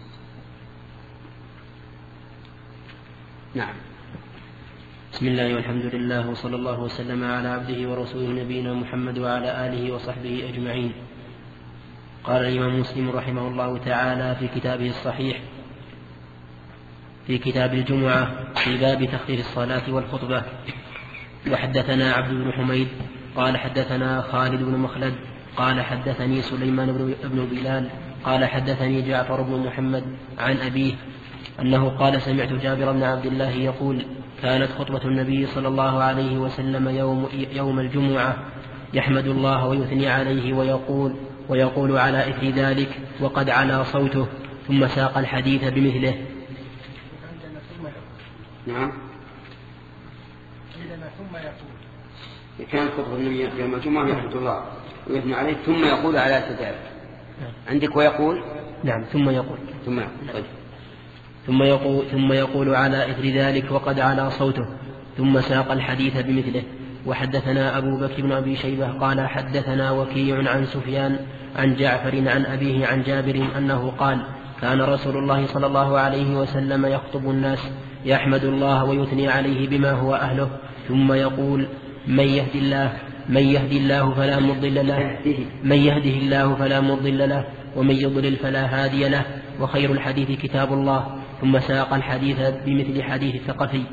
نعم. بسم الله والحمد لله وصلى الله وسلم على عبده ورسوله نبينا محمد وعلى آله وصحبه أجمعين. قال الإمام مسلم رحمه الله تعالى في كتابه الصحيح في كتاب الجمعة في باب تخفيف الصلاة والخطبة: وحدثنا عبد بن حميد قال حدثنا خالد بن مخلد قال حدثني سليمان بن بلال قال حدثني جعفر بن محمد عن أبيه أنه قال: سمعت جابر بن عبد الله يقول: كانت خطبة النبي صلى الله عليه وسلم يوم, يوم الجمعة يحمد الله ويثني عليه ويقول ويقول على إثر ذلك وقد علا صوته، ثم ساق الحديث بمثله. نعم. ثم يقول كانت خطبة النبي يوم الجمعة يحمد الله ويثني عليه ثم يقول على إثر ذلك. عندك ويقول؟ نعم. ثم يقول ثم يقول. طيب. ثم يقول, ثم يقول على إثر ذلك وقد علا صوته، ثم ساق الحديث بمثله. وحدثنا أبو بكر بن أبي شيبة قال حدثنا وكيع عن سفيان عن جعفر عن أبيه عن جابر أنه قال: كان رسول الله صلى الله عليه وسلم يخطب الناس يحمد الله ويثني عليه بما هو أهله، ثم يقول: من يهدي الله من يهدي الله فلا مضل له من يهده الله فلا مضل له ومن يضلل فلا هادي له، وخير الحديث كتاب الله. ثم ساق الحديث بمثل حديث الثقفي.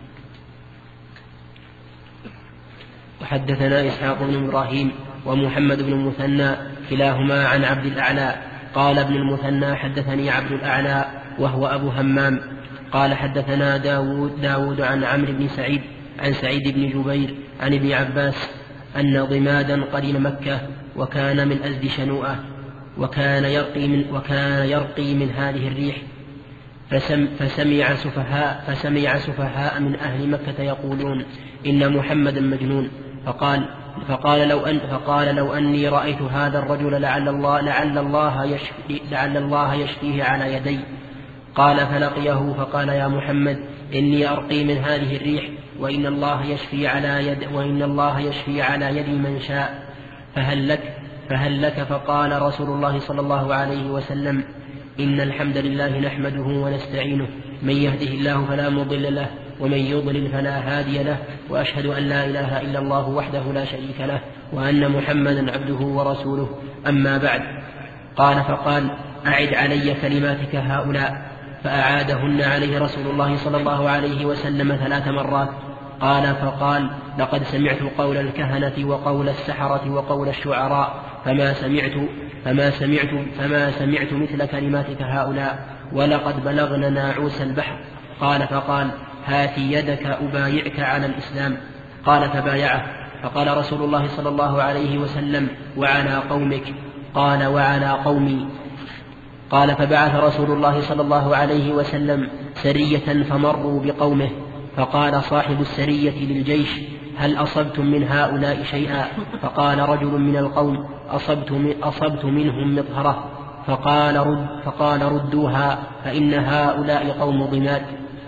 وحدثنا إسحاق بن إبراهيم ومحمد بن المثنى كلاهما عن عبد الأعلى قال ابن المثنى: حدثني عبد الأعلى وهو أبو همام قال حدثنا داود, داود عن عمرو بن سعيد عن سعيد بن جبير عن ابن عباس أن ضمادا قرين مكة وكان من أزد شنوءة وكان يرقي من, وكان يرقي من هذه الريح، فسم فسمع سفهاء, فسمع سفهاء من أهل مكة يقولون: إن محمدا مجنون، فقال: فقال لو أن فقال لو أني رأيت هذا الرجل لعل الله لعل الله يشفي لعل الله يشفيه على يدي. قال فلقيه فقال يا محمد إني أرقي من هذه الريح وإن الله يشفي على يد وإن الله يشفي على يد من شاء فهل لك فهل لك فقال رسول الله صلى الله عليه وسلم إن الحمد لله نحمده ونستعينه من يهده الله فلا مضل له ومن يضلل فلا هادي له وأشهد أن لا إله إلا الله وحده لا شريك له وأن محمدا عبده ورسوله أما بعد. قال فقال أعد علي كلماتك هؤلاء فأعادهن عليه رسول الله صلى الله عليه وسلم ثلاث مرات. قال فقال لقد سمعت قول الكهنة وقول السحرة وقول الشعراء فما سمعت فما سمعت فما سمعت مثل كلماتك هؤلاء ولقد بلغنا ناعوس البحر. قال فقال هات يدك أبايعك على الإسلام. قال فبايعه. فقال رسول الله صلى الله عليه وسلم وعلى قومك؟ قال وعلى قومي. قال فبعث رسول الله صلى الله عليه وسلم سرية فمروا بقومه فقال صاحب السرية للجيش هل أصبتم من هؤلاء شيئا؟ فقال رجل من القوم أصبت, من أصبت منهم مطهرة. فقال, رد فقال ردوها فإن هؤلاء قوم ضماد.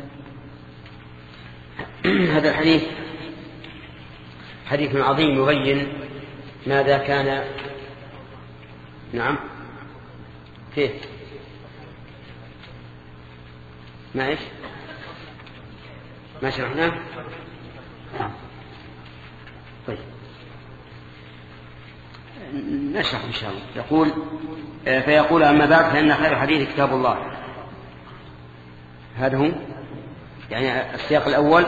هذا الحديث حديث عظيم يبين ماذا كان نعم كيف ما إيش ما شرحناه. طيب نشرح إن شاء الله. يقول فيقول أما بعد فإن خير الحديث كتاب الله. هذا هو يعني السياق الأول.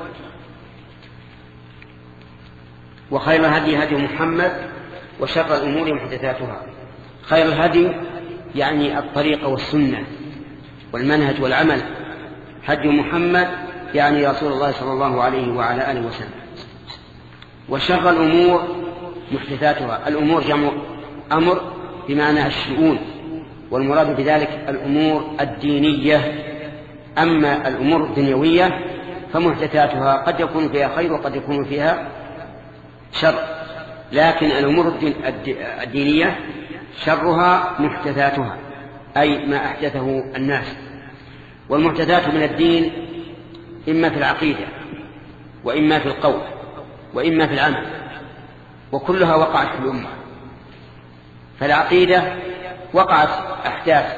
وخير الهدي هدي محمد وشر الأمور محدثاتها. خير الهدي يعني الطريقة والسنة والمنهج والعمل. هدي محمد يعني رسول الله صلى الله عليه وعلى آله وسلم. وشر الأمور محدثاتها. الأمور جمع أمر بمعنى الشؤون والمراد بذلك الأمور الدينية. أما الأمور الدنيوية فمحدثاتها قد يكون فيها خير وقد يكون فيها شر. لكن الأمور الدينية شرها محدثاتها أي ما أحدثه الناس. والمحدثات من الدين إما في العقيدة وإما في القول وإما في العمل وكلها وقعت في الأمة. فالعقيدة وقعت أحداث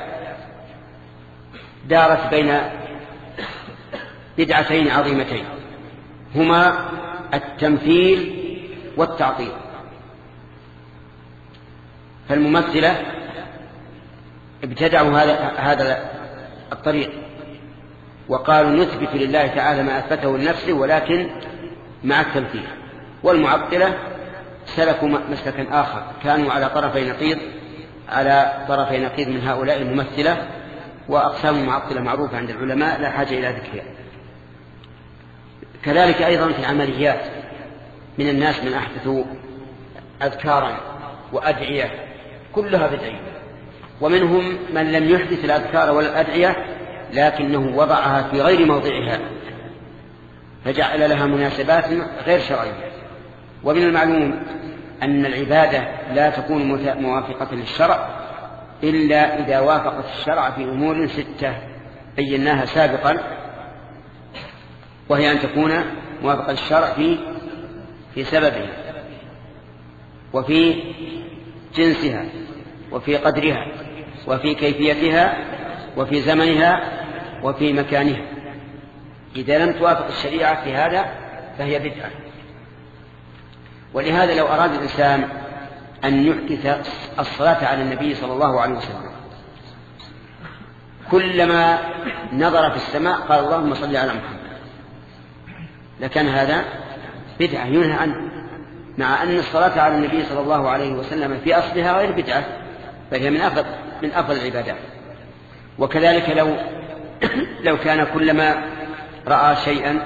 دارت بين بدعتين عظيمتين هما التمثيل والتعطيل. فالممثلة ابتدعوا هذا هذا الطريق وقالوا نثبت لله تعالى ما أثبته لنفسه ولكن مع التمثيل. والمعطلة سلكوا مسلكا آخر كانوا على طرفي نقيض على طرفي نقيض من هؤلاء الممثلة. وأقسام المعطلة معروفة عند العلماء لا حاجة إلى ذكرها. كذلك أيضا في العمليات من الناس من أحدثوا أذكارا وأدعية كلها بدعية. ومنهم من لم يحدث الأذكار ولا الأدعية لكنه وضعها في غير موضعها فجعل لها مناسبات غير شرعية. ومن المعلوم أن العبادة لا تكون موافقة للشرع إلا إذا وافقت الشرع في أمور ستة بيناها سابقا. وهي أن تكون موافقة للشرع في في سببها وفي جنسها وفي قدرها وفي كيفيتها وفي زمنها وفي مكانها. إذا لم توافق الشريعة في هذا فهي بدعة. ولهذا لو أراد الإنسان أن يحدث الصلاة على النبي صلى الله عليه وسلم كلما نظر في السماء قال اللهم صل على محمد لكان هذا بدعة ينهى عنه. مع أن الصلاة على النبي صلى الله عليه وسلم في أصلها غير بدعة بل هي من أفضل من أفضل العبادات. وكذلك لو لو كان كلما رأى شيئا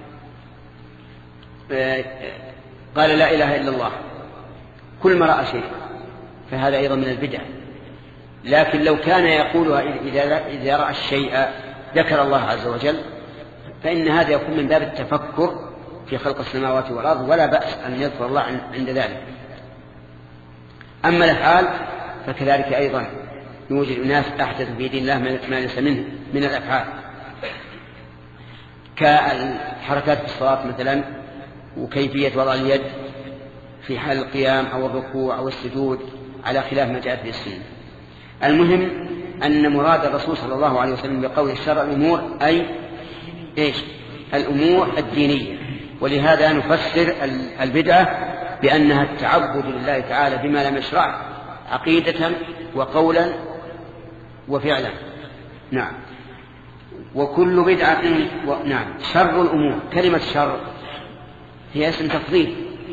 قال لا إله إلا الله كل ما رأى شيء فهذا أيضا من البدع. لكن لو كان يقولها إذا رأى الشيء ذكر الله عز وجل فإن هذا يكون من باب التفكر في خلق السماوات والأرض، ولا بأس أن يذكر الله عند ذلك. أما الأفعال فكذلك أيضا يوجد ناس أحدث في دين الله ما ليس منه من الأفعال، كالحركات في الصلاة مثلا، وكيفية وضع اليد في حال القيام أو الركوع أو السجود على خلاف ما جاء في السنة. المهم أن مراد الرسول صلى الله عليه وسلم بقول الشرع الأمور أي إيش؟ الأمور الدينية. ولهذا نفسر البدعة بأنها التعبد لله تعالى بما لم يشرع عقيدة وقولا وفعلا. نعم. وكل بدعة و... نعم. شر الأمور، كلمة شر هي اسم تفضيل،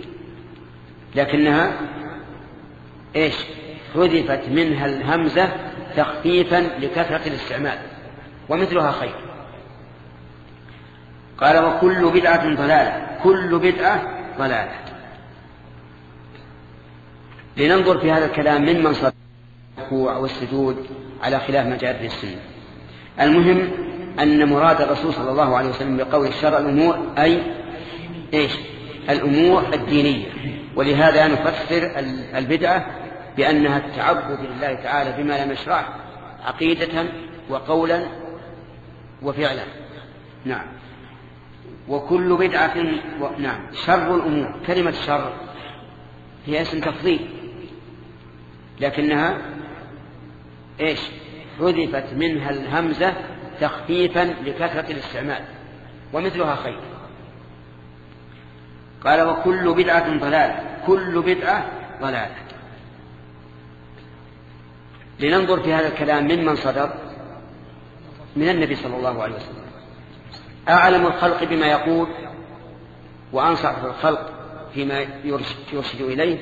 لكنها إيش؟ حذفت منها الهمزة تخفيفا لكثرة الاستعمال، ومثلها خير. قال وكل بدعة ضلالة، كل بدعة ضلالة. لننظر في هذا الكلام ممن صدق الركوع والسجود على خلاف ما جاء في السنة. المهم أن مراد الرسول صلى الله عليه وسلم بقول الشرع الأمور أي إيش؟ الأمور الدينية. ولهذا نفسر البدعة بأنها التعبد لله تعالى بما لم يشرع عقيدة وقولا وفعلا. نعم. وكل بدعة و... نعم. شر الأمور، كلمة شر هي اسم تفضيل، لكنها إيش؟ حذفت منها الهمزة تخفيفا لكثرة الاستعمال، ومثلها خير. قال وكل بدعة ضلالة، كل بدعة ضلالة. لننظر في هذا الكلام ممن صدر من النبي صلى الله عليه وسلم، أعلم الخلق بما يقول وأنصح الخلق فيما يرشد إليه،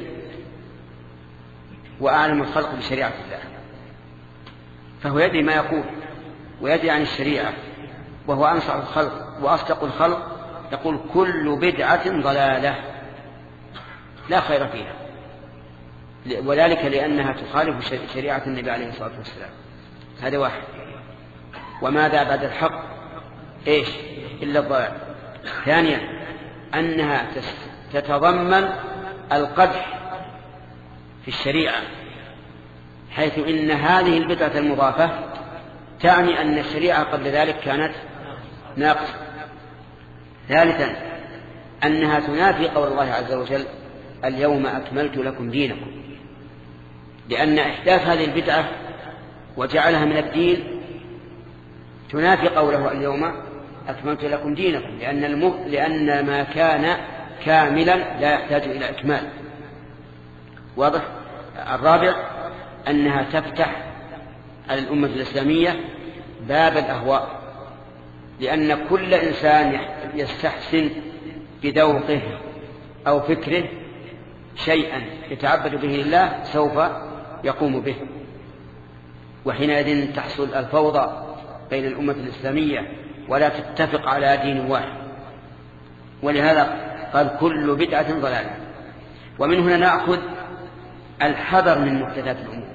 وأعلم الخلق بشريعة الله، فهو يدري ما يقول ويدري عن الشريعة، وهو أنصح الخلق وأصدق الخلق. يقول كل بدعة ضلالة لا خير فيها، وذلك لأنها تخالف شريعة النبي عليه الصلاة والسلام. هذا واحد. وماذا بعد الحق؟ إيش؟ إلا الضلال. ثانيا أنها تتضمن القدح في الشريعة، حيث إن هذه البدعة المضافة تعني أن الشريعة قبل ذلك كانت ناقصة. ثالثا أنها تنافي قول الله عز وجل اليوم أكملت لكم دينكم، لأن إحداث هذه البدعة وجعلها من الدين تنافي قوله اليوم أكملت لكم دينكم، لأن, الم... لأن ما كان كاملا لا يحتاج إلى إكمال. واضح؟ الرابع أنها تفتح على الأمة الإسلامية باب الأهواء، لأن كل إنسان يستحسن بذوقه أو فكره شيئا يتعبد به لله سوف يقوم به، وحينئذ تحصل الفوضى بين الأمة الإسلامية ولا تتفق على دين واحد. ولهذا قال كل بدعة ضلالة. ومن هنا نأخذ الحذر من محدثات الأمور،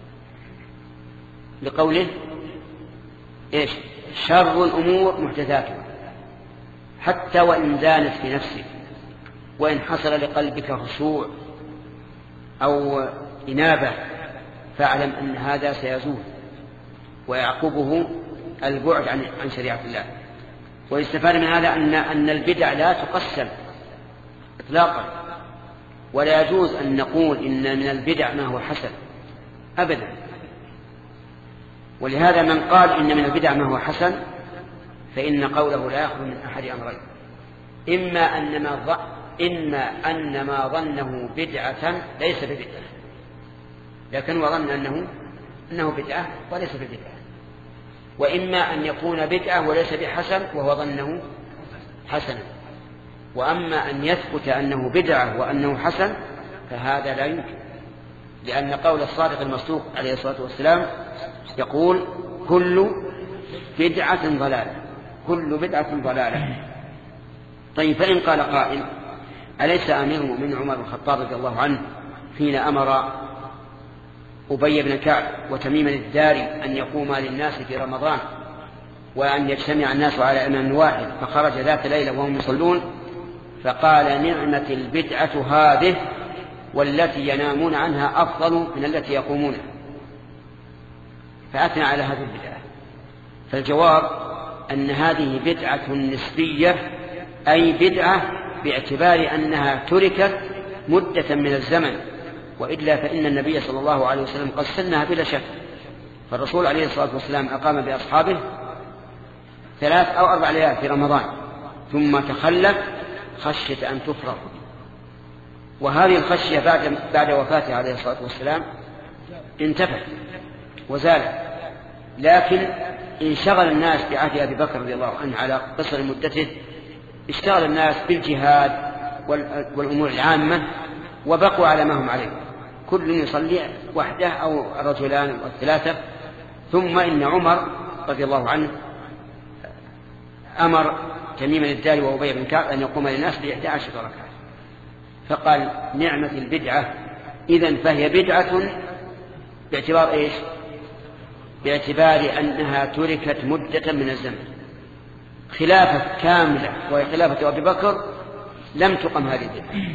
لقوله إيش؟ شر الأمور محدثاتها، حتى وإن زانت في نفسك، وإن حصل لقلبك خشوع أو إنابة، فاعلم أن هذا سيزول ويعقبه البعد عن عن شريعة الله. ويستفاد من هذا أن أن البدع لا تقسم إطلاقا، ولا يجوز أن نقول إن من البدع ما هو حسن أبدا. ولهذا من قال إن من البدع ما هو حسن فإن قوله لا يخلو من أحد أمرين: إما أن ما إما أن ما ظنه بدعة ليس ببدعة، لكن وظن أنه أنه بدعة وليس ببدعة، وإما أن يكون بدعة وليس بحسن وهو ظنه حسنا. وأما أن يثبت أنه بدعة وأنه حسن فهذا لا يمكن، لأن قول الصادق المصدوق عليه الصلاة والسلام يقول كل بدعة ضلالة، كل بدعة ضلالة. طيب، فإن قال قائل: أليس أمير المؤمنين عمر بن الخطاب رضي الله عنه حين أمر أبي بن كعب وتميم الداري أن يقوما للناس في رمضان وأن يجتمع الناس على إمام واحد، فخرج ذات ليلة وهم يصلون فقال نعمة البدعة هذه والتي ينامون عنها أفضل من التي يقومون، فأثنى على هذه البدعة. فالجواب أن هذه بدعة نسبية، أي بدعة باعتبار أنها تركت مدة من الزمن، وإلا فإن النبي صلى الله عليه وسلم قد سنها بلا شك. فالرسول عليه الصلاة والسلام أقام بأصحابه ثلاث أو أربع ليال في رمضان ثم تخلف خشية أن تفرغ، وهذه الخشية بعد, بعد وفاته عليه الصلاة والسلام انتفت وزالت، لكن انشغل الناس بعهد أبي بكر رضي الله عنه على قصر مدته، اشتغل الناس بالجهاد والأمور العامة وبقوا على ما هم عليه، كل يصلي وحده أو رجلان أو ثلاثة. ثم إن عمر رضي الله عنه أمر تميم الداري وأبي بن كعب أن يقوم للناس بإحدى عشر ركعة، فقال نعمة البدعة، إذن فهي بدعة باعتبار إيش؟ باعتبار أنها تركت مدة من الزمن. خلافة كاملة وهي خلافة أبي بكر لم تقم هذه البدعة،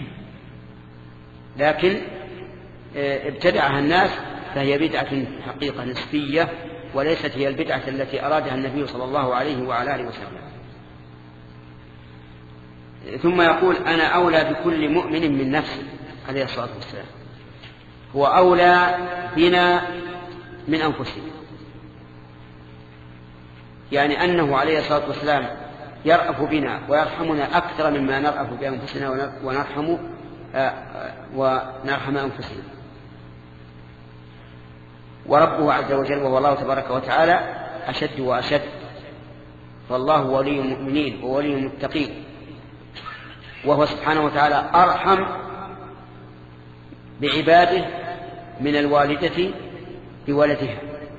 لكن ابتدعها الناس، فهي بدعة حقيقة نسبية وليست هي البدعة التي أرادها النبي صلى الله عليه وعلى آله وسلم. ثم يقول أنا أولى بكل مؤمن من نفسه عليه الصلاة والسلام، هو أولى بنا من أنفسنا، يعني أنه عليه الصلاة والسلام يرأف بنا ويرحمنا أكثر مما نرأف بأنفسنا ونرحم ونرحم أنفسنا. وربه عز وجل وهو الله تبارك وتعالى أشد وأشد، فالله ولي المؤمنين وولي المتقين، وهو سبحانه وتعالى أرحم بعباده من الوالدة بولدها.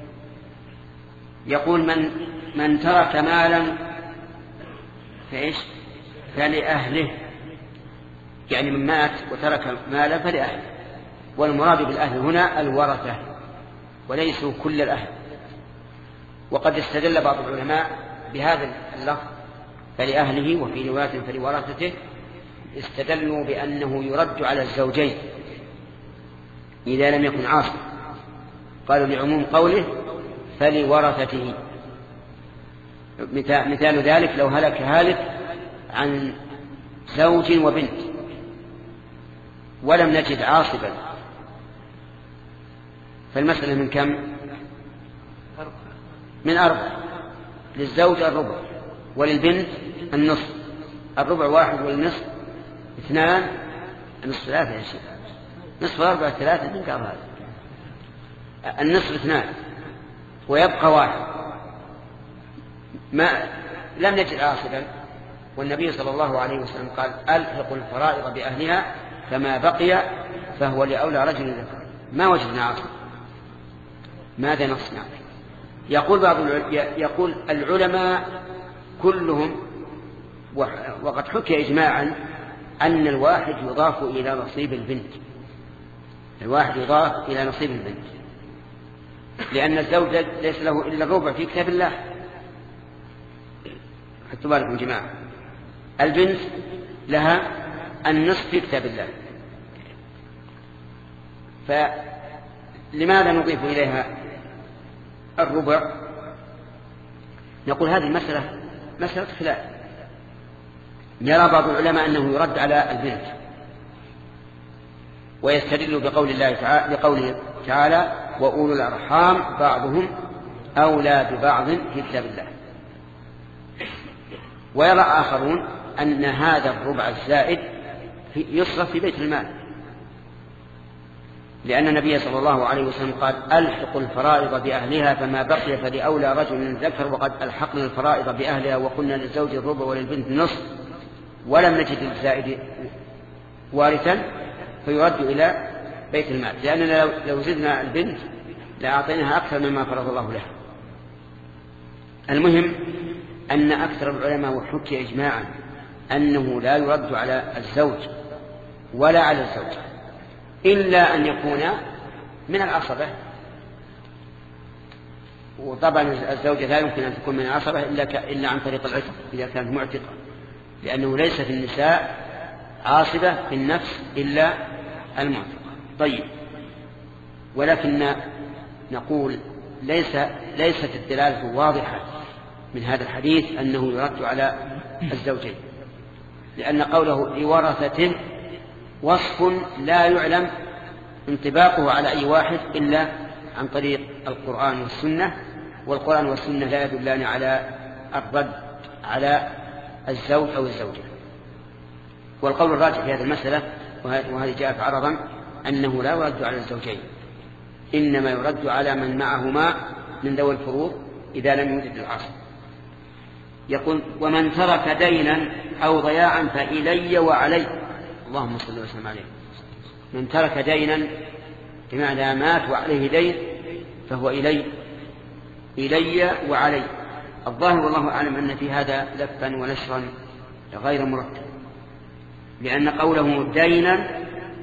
يقول من من ترك مالا فإيش؟ فلأهله، يعني من مات وترك مالا فلأهله، والمراد بالأهل هنا الورثة وليسوا كل الأهل. وقد استدل بعض العلماء بهذا اللفظ فلأهله وفي رواية فلورثته، استدلوا بأنه يرد على الزوجين إذا لم يكن عاصب، قالوا لعموم قوله فلورثته. مثال ذلك لو هلك هالك عن زوج وبنت ولم نجد عاصبا، فالمسألة من كم؟ من أربع، للزوج الربع وللبنت النصف، الربع واحد والنصف اثنان، النصف ثلاثة يا شيخ، نصف أربعة ثلاثة من قال هذا، النصف اثنان ويبقى واحد. ما لم نجد عاصبا، والنبي صلى الله عليه وسلم قال ألحق الفرائض بأهلها فما بقي فهو لأولى رجل ذكر. ما وجدنا عاصبا، ماذا نصنع؟ يقول بعض يقول العلماء كلهم، وقد حكي إجماعا أن الواحد يضاف إلى نصيب البنت، الواحد يضاف إلى نصيب البنت، لأن الزوج ليس له إلا الربع في كتاب الله. حتى بالكم جماعة، البنت لها النصف في كتاب الله، فلماذا نضيف إليها الربع؟ نقول هذه المسألة مسألة خلاف. يرى بعض العلماء أنه يرد على البنت، ويستدل بقول الله تعالى بقوله تعالى وأولو الأرحام بعضهم أولى ببعض في كتاب الله. ويرى آخرون أن هذا الربع الزائد يصرف في بيت المال، لأن النبي صلى الله عليه وسلم قال ألحق الفرائض بأهلها فما بقي فلأولى رجل ذكر، وقد ألحقنا الفرائض بأهلها وقلنا للزوج الربع وللبنت النصف ولم نجد للزائد وارثا فيرد إلى بيت المال، لأننا لو زدنا البنت لأعطيناها أكثر مما فرض الله لها. المهم أن أكثر العلماء وحكي إجماعا أنه لا يرد على الزوج ولا على الزوج إلا أن يكون من العصبة، وطبعا الزوجة لا يمكن أن تكون من العصبة إلا, إلا عن طريق العتق إذا كانت معتقة، لأنه ليس في النساء عاصبة في النفس إلا المعتقة. طيب، ولكن نقول ليس ليست الدلالة واضحة من هذا الحديث أنه يرد على الزوجين، لأن قوله لورثة وصف لا يعلم انطباقه على أي واحد إلا عن طريق القرآن والسنة، والقرآن والسنة لا يدلان على الرد على الزوج أو الزوجة. والقول الراجح في هذه المسألة، وهذه جاءت عرضا، أنه لا يرد على الزوجين، إنما يرد على من معهما من ذوي الفروض إذا لم يوجد العصر. يقول ومن ترك دينا أو ضياعا فإلي وعلي. اللهم صل وسلم عليه. من ترك دينا بمعنى مات وعليه دين فهو إلي إلي وعلي. الظاهر والله أعلم أن في هذا لفا ونشرا غير مرتب، لأن قوله دينا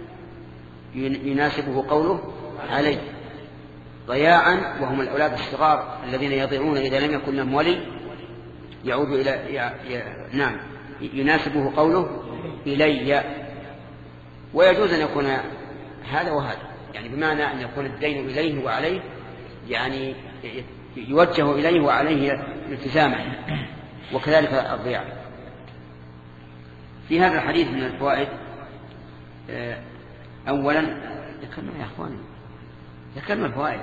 يناسبه قوله علي. ضياعا وهم الأولاد الصغار الذين يضيعون إذا لم يكن لهم ولي يعود إلى ي... ي... نعم يناسبه قوله إلي. ويجوز أن يكون هذا وهذا، يعني بمعنى أن يكون الدين إليه وعليه، يعني يوجه إليه وعليه التزاما، وكذلك الضياع. في هذا الحديث من الفوائد أولا ذكرنا يا أخواني ذكرنا الفوائد،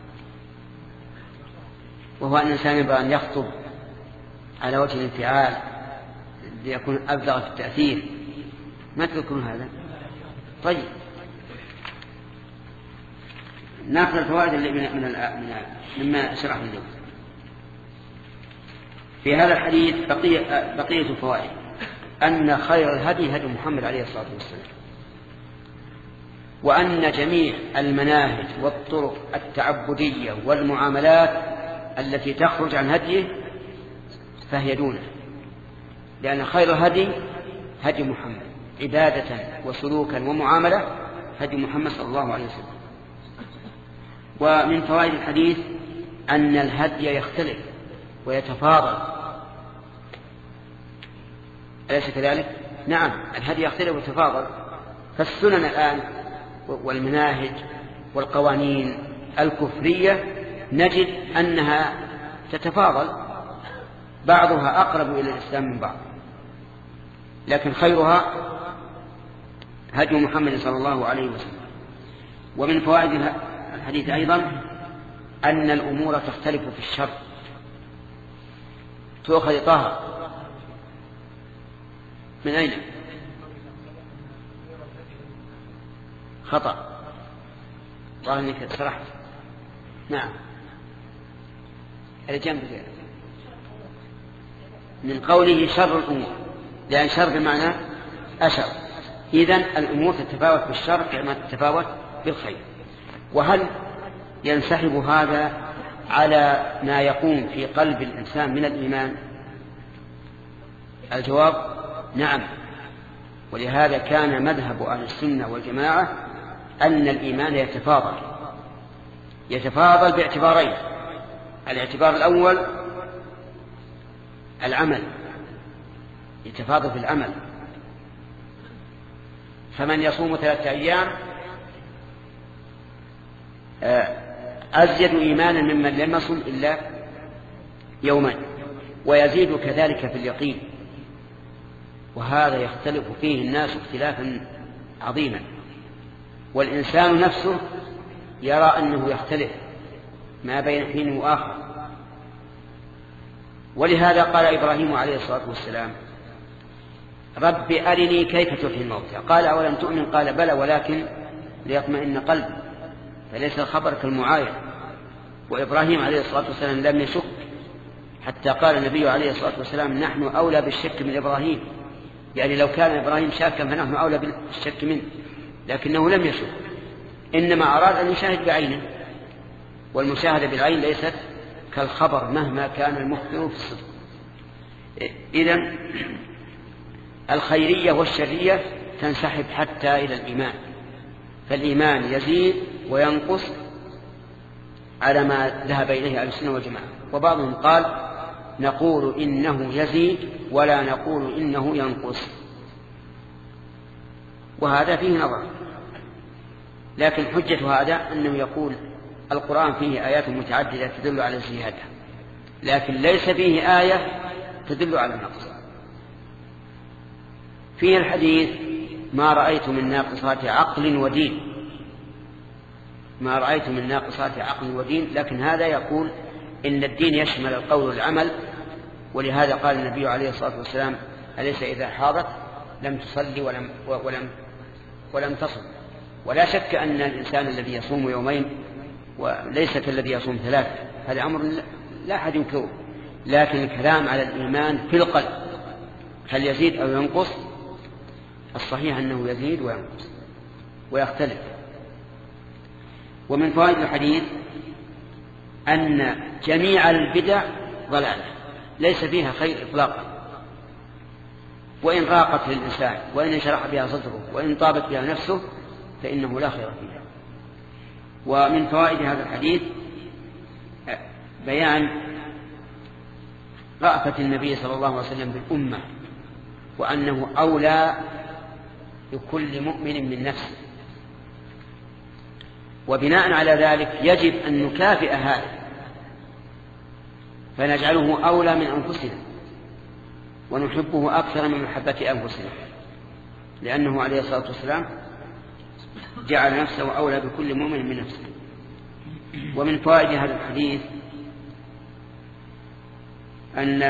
وهو أن الإنسان ينبغي أن يخطب على وجه الانفعال ليكون أبلغ في التأثير. ما تذكرون هذا؟ طيب، نأخذ الفوائد اللي من من مما شرح اليوم. في هذا الحديث بقية بقية الفوائد: أن خير الهدي هدي محمد عليه الصلاة والسلام، وأن جميع المناهج والطرق التعبدية والمعاملات التي تخرج عن هديه فهي دونه، لأن خير الهدي هدي محمد عبادة وسلوكا ومعاملة هدي محمد صلى الله عليه وسلم. ومن فوائد الحديث أن الهدي يختلف ويتفاضل، أليس كذلك؟ نعم، الهدي يختلف ويتفاضل. فالسنن الآن والمناهج والقوانين الكفرية نجد أنها تتفاضل، بعضها أقرب إلى الإسلام من بعض، لكن خيرها هدي محمد صلى الله عليه وسلم. ومن فوائد الحديث أيضا أن الأمور تختلف في الشر، تؤخذ طه من أين؟ خطأ، ظاهر أنك سرحت. نعم، الجنب من قوله شر الأمور، لأن شر بمعنى أشر، إذن الأمور تتفاوت بالشر كما تتفاوت بالخير. وهل ينسحب هذا على ما يقوم في قلب الإنسان من الإيمان؟ الجواب نعم. ولهذا كان مذهب أهل السنة والجماعة أن الإيمان يتفاضل يتفاضل باعتبارين: الاعتبار الأول العمل، يتفاضل في العمل، فمن يصوم ثلاثة أيام أزيد إيمانا ممن لم يصم إلا يوما، ويزيد كذلك في اليقين. وهذا يختلف فيه الناس اختلافا عظيما، والإنسان نفسه يرى أنه يختلف ما بين حين وآخر. ولهذا قال إبراهيم عليه الصلاة والسلام: رب أرني كيف تحيي الموتى. قال أولم تؤمن؟ قال بلى ولكن ليطمئن قلبي. فليس الخبر كالمعاين. وإبراهيم عليه الصلاة والسلام لم يشك، حتى قال النبي عليه الصلاة والسلام: نحن أولى بالشك من إبراهيم. يعني لو كان إبراهيم شاكا فنحن أولى بالشك منه، لكنه لم يشك، إنما أراد أن يشاهد بعينه، والمشاهدة بالعين ليست كالخبر مهما كان المخبر في الصدق. إذن الخيرية والشرية تنسحب حتى إلى الإيمان، فالإيمان يزيد وينقص على ما ذهب إليه أهل السنة والجماعة. وبعضهم قال: نقول إنه يزيد ولا نقول إنه ينقص. وهذا فيه نظر. لكن حجة هذا أنه يقول القرآن فيه آيات متعددة تدل على الزيادة، لكن ليس فيه آية تدل على النقص. فيه الحديث ما رأيت من ناقصات عقل ودين، ما رأيت من ناقصات عقل ودين، لكن هذا يقول إن الدين يشمل القول والعمل، ولهذا قال النبي عليه الصلاة والسلام أليس إذا حاضت لم تصلي ولم, ولم, ولم تصم. ولا شك أن الإنسان الذي يصوم يومين وليس كالذي يصوم ثلاثة، هذا أمر لا أحد ينكره، لكن الكلام على الإيمان في القلب هل يزيد أو ينقص؟ الصحيح أنه يزيد وينقص ويختلف. ومن فوائد الحديث أن جميع البدع ضلالة ليس فيها خير إطلاقا، وإن راقت للإنسان وإن انشرح بها صدره وإن طابت بها نفسه فإنه لا خير فيها. ومن فوائد هذا الحديث بيان رأفة النبي صلى الله عليه وسلم بالأمة، وأنه أولى بكل مؤمن من نفسه، وبناء على ذلك يجب أن نكافئ هذا فنجعله أولى من أنفسنا ونحبه أكثر من محبة أنفسنا، لأنه عليه الصلاة والسلام جعل نفسه أولى بكل مؤمن من نفسه. ومن فوائد هذا الحديث أن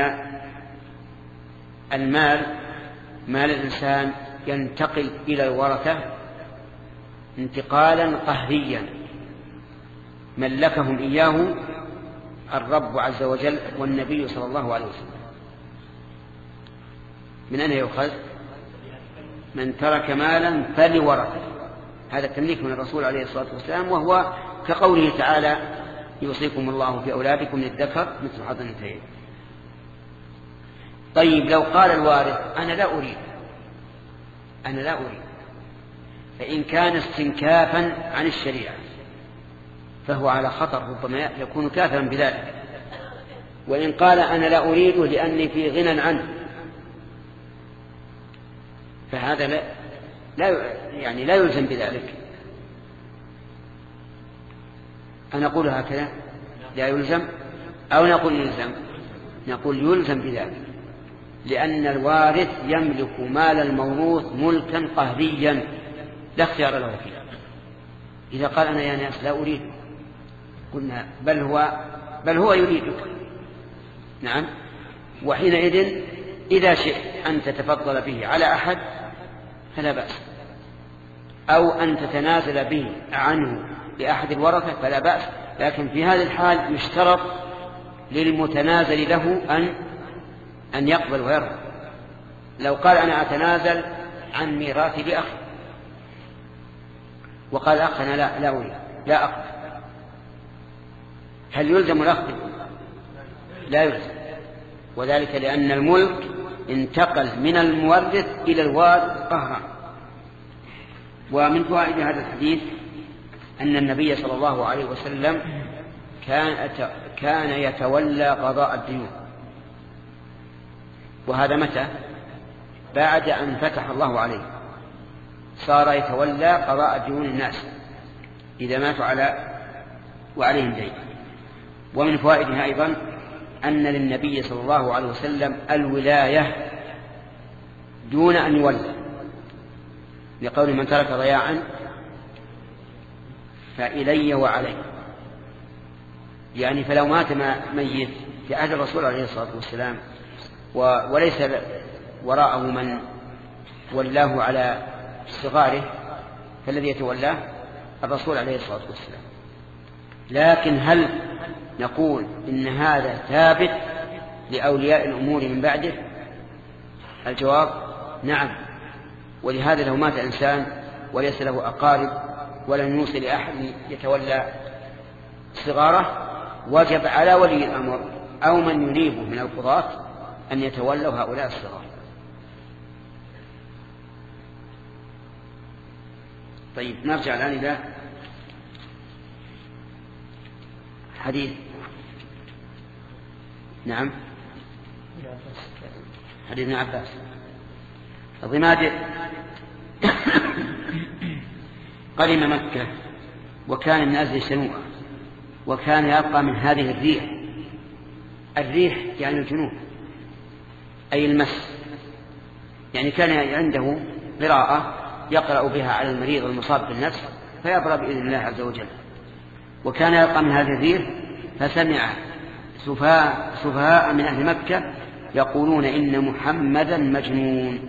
المال مال الإنسان ينتقل إلى الورثة انتقالا قهريا ملكهم إياه الرب عز وجل والنبي صلى الله عليه وسلم. من أين يؤخذ؟ من ترك مالا فلورثه، هذا التمليك من الرسول عليه الصلاة والسلام، وهو كقوله تعالى يوصيكم الله في أولادكم للذكر مثل حظ الأنثيين. طيب لو قال الوارث أنا لا أريد أنا لا أريد فإن كان استنكافا عن الشريعة فهو على خطر، ربما يكون كافرا بذلك. وإن قال أنا لا أريده لأني في غنى عنه فهذا لا, لا يعني لا يلزم بذلك. أنا أقول هكذا لا يلزم أو نقول يلزم؟ نقول يلزم بذلك، لأن الوارث يملك مال الموروث ملكا قهريا لا اختيار له فيه. إذا قال أنا يا ناس لا أريد قلنا بل هو بل هو يريدك. نعم. وحينئذ إذا شئت أن تتفضل به على أحد فلا بأس، أو أن تتنازل به عنه لأحد الورثة فلا بأس، لكن في هذه الحال يشترط للمتنازل له أن أن يقبل ويرضى. لو قال أنا أتنازل عن ميراثي لأخي وقال أخ أنا لا لا أريد لا أقبل، هل يلزم الأخ؟ لا يلزم، وذلك لأن الملك انتقل من المورث إلى الوارث قهرا. ومن فوائد هذا الحديث أن النبي صلى الله عليه وسلم كان كان يتولى قضاء الديون، وهذا متى؟ بعد أن فتح الله عليه صار يتولى قضاء ديون الناس إذا ماتوا على وعليهم دين. ومن فوائدها أيضا أن للنبي صلى الله عليه وسلم الولاية دون أن يولى، لقول من ترك ضياعا فإلي وعلي، يعني فلو مات ميت في عهد الرسول عليه الصلاة والسلام وليس وراءه من ولاه على صغاره فالذي يتولاه الرسول عليه الصلاة والسلام. لكن هل نقول إن هذا ثابت لأولياء الأمور من بعده؟ الجواب نعم. ولهذا لو مات إنسان وليس له أقارب ولم يوصل لأحد يتولى صغاره وجب على ولي الأمر أو من ينيبه من القضاة أن يتولوا هؤلاء الصغار. طيب نرجع الآن إلى حديث نعم حديث ابن عباس. الضماد قدم مكة وكان الناس يشنوها، وكان يبقى من هذه الريح. الريح يعني الجنون، أي المس، يعني كان عنده قراءة يقرأ بها على المريض المصاب بالنفس فيبرأ بإذن الله عز وجل. وكان يبقى من هذه الريح، فسمع سفهاء, سفهاء من أهل مكة يقولون إن محمدا مجنون،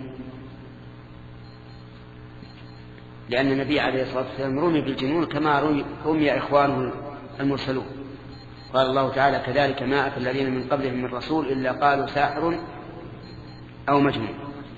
لأن النبي عليه الصلاة والسلام رمي بالجنون كما رمي إخوانه المرسلون. قال الله تعالى: كذلك ما أتى الذين من قبلهم من رسول إلا قالوا ساحر أو مجنون.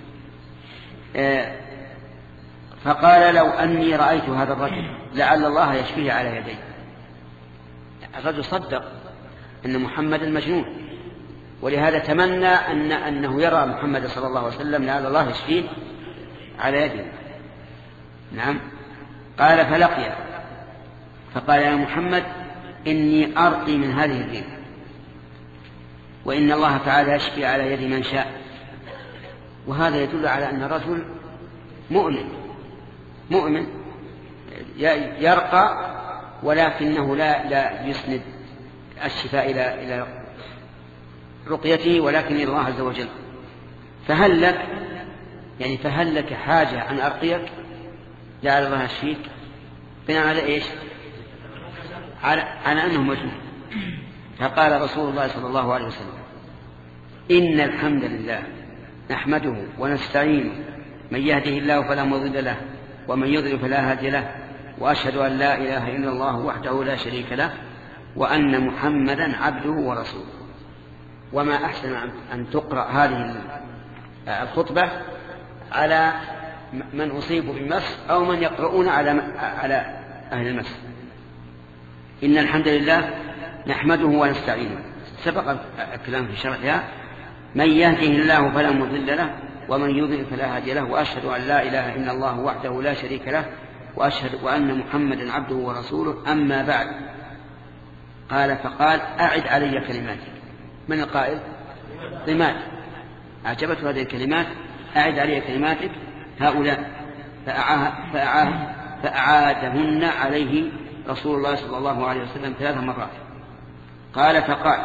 فقال: لو أني رأيت هذا الرجل لعل الله يشفيه على يدي. الرجل صدق أن محمد مجنون، ولهذا تمنى أن أنه يرى محمد صلى الله عليه وسلم لعل الله يشفيه على يده. نعم. قال: فلقي فقال: يا محمد إني أرقي من هذه الريح، وإن الله تعالى يشفي على يد من شاء. وهذا يدل على أن الرجل مؤمن مؤمن يرقى، ولكنه لا لا يسند الشفاء إلى إلى رقيته، ولكن إلى الله عز وجل. فهل لك يعني فهل لك حاجة أن أرقيك لعل الله يشفيك؟ بناء على إيش؟ على, على أنه مجنون. فقال رسول الله صلى الله عليه وسلم: إن الحمد لله نحمده ونستعينه، من يهده الله فلا مضل له ومن يضلل فلا هادي له، وأشهد أن لا إله إلا الله وحده لا شريك له، وأن محمدا عبده ورسوله. وما أحسن أن تقرأ هذه الخطبة على من أصيب بالمس أو من يقرؤون على على أهل المس. إن الحمد لله نحمده ونستعينه، سبق الكلام في شرحها. من يهده الله فلا مضل له ومن يضلل فلا هادي له، وأشهد أن لا إله إلا الله وحده لا شريك له، وأشهد وأن محمدا عبده ورسوله. أما بعد. قال فقال: أعد علي كلماتك. من القائل؟ ضماد. أعجبته هذه الكلمات: أعد علي كلماتك هؤلاء. فأعاه فأعادهن عليه رسول الله صلى الله عليه وسلم ثلاث مرات. قال فقال: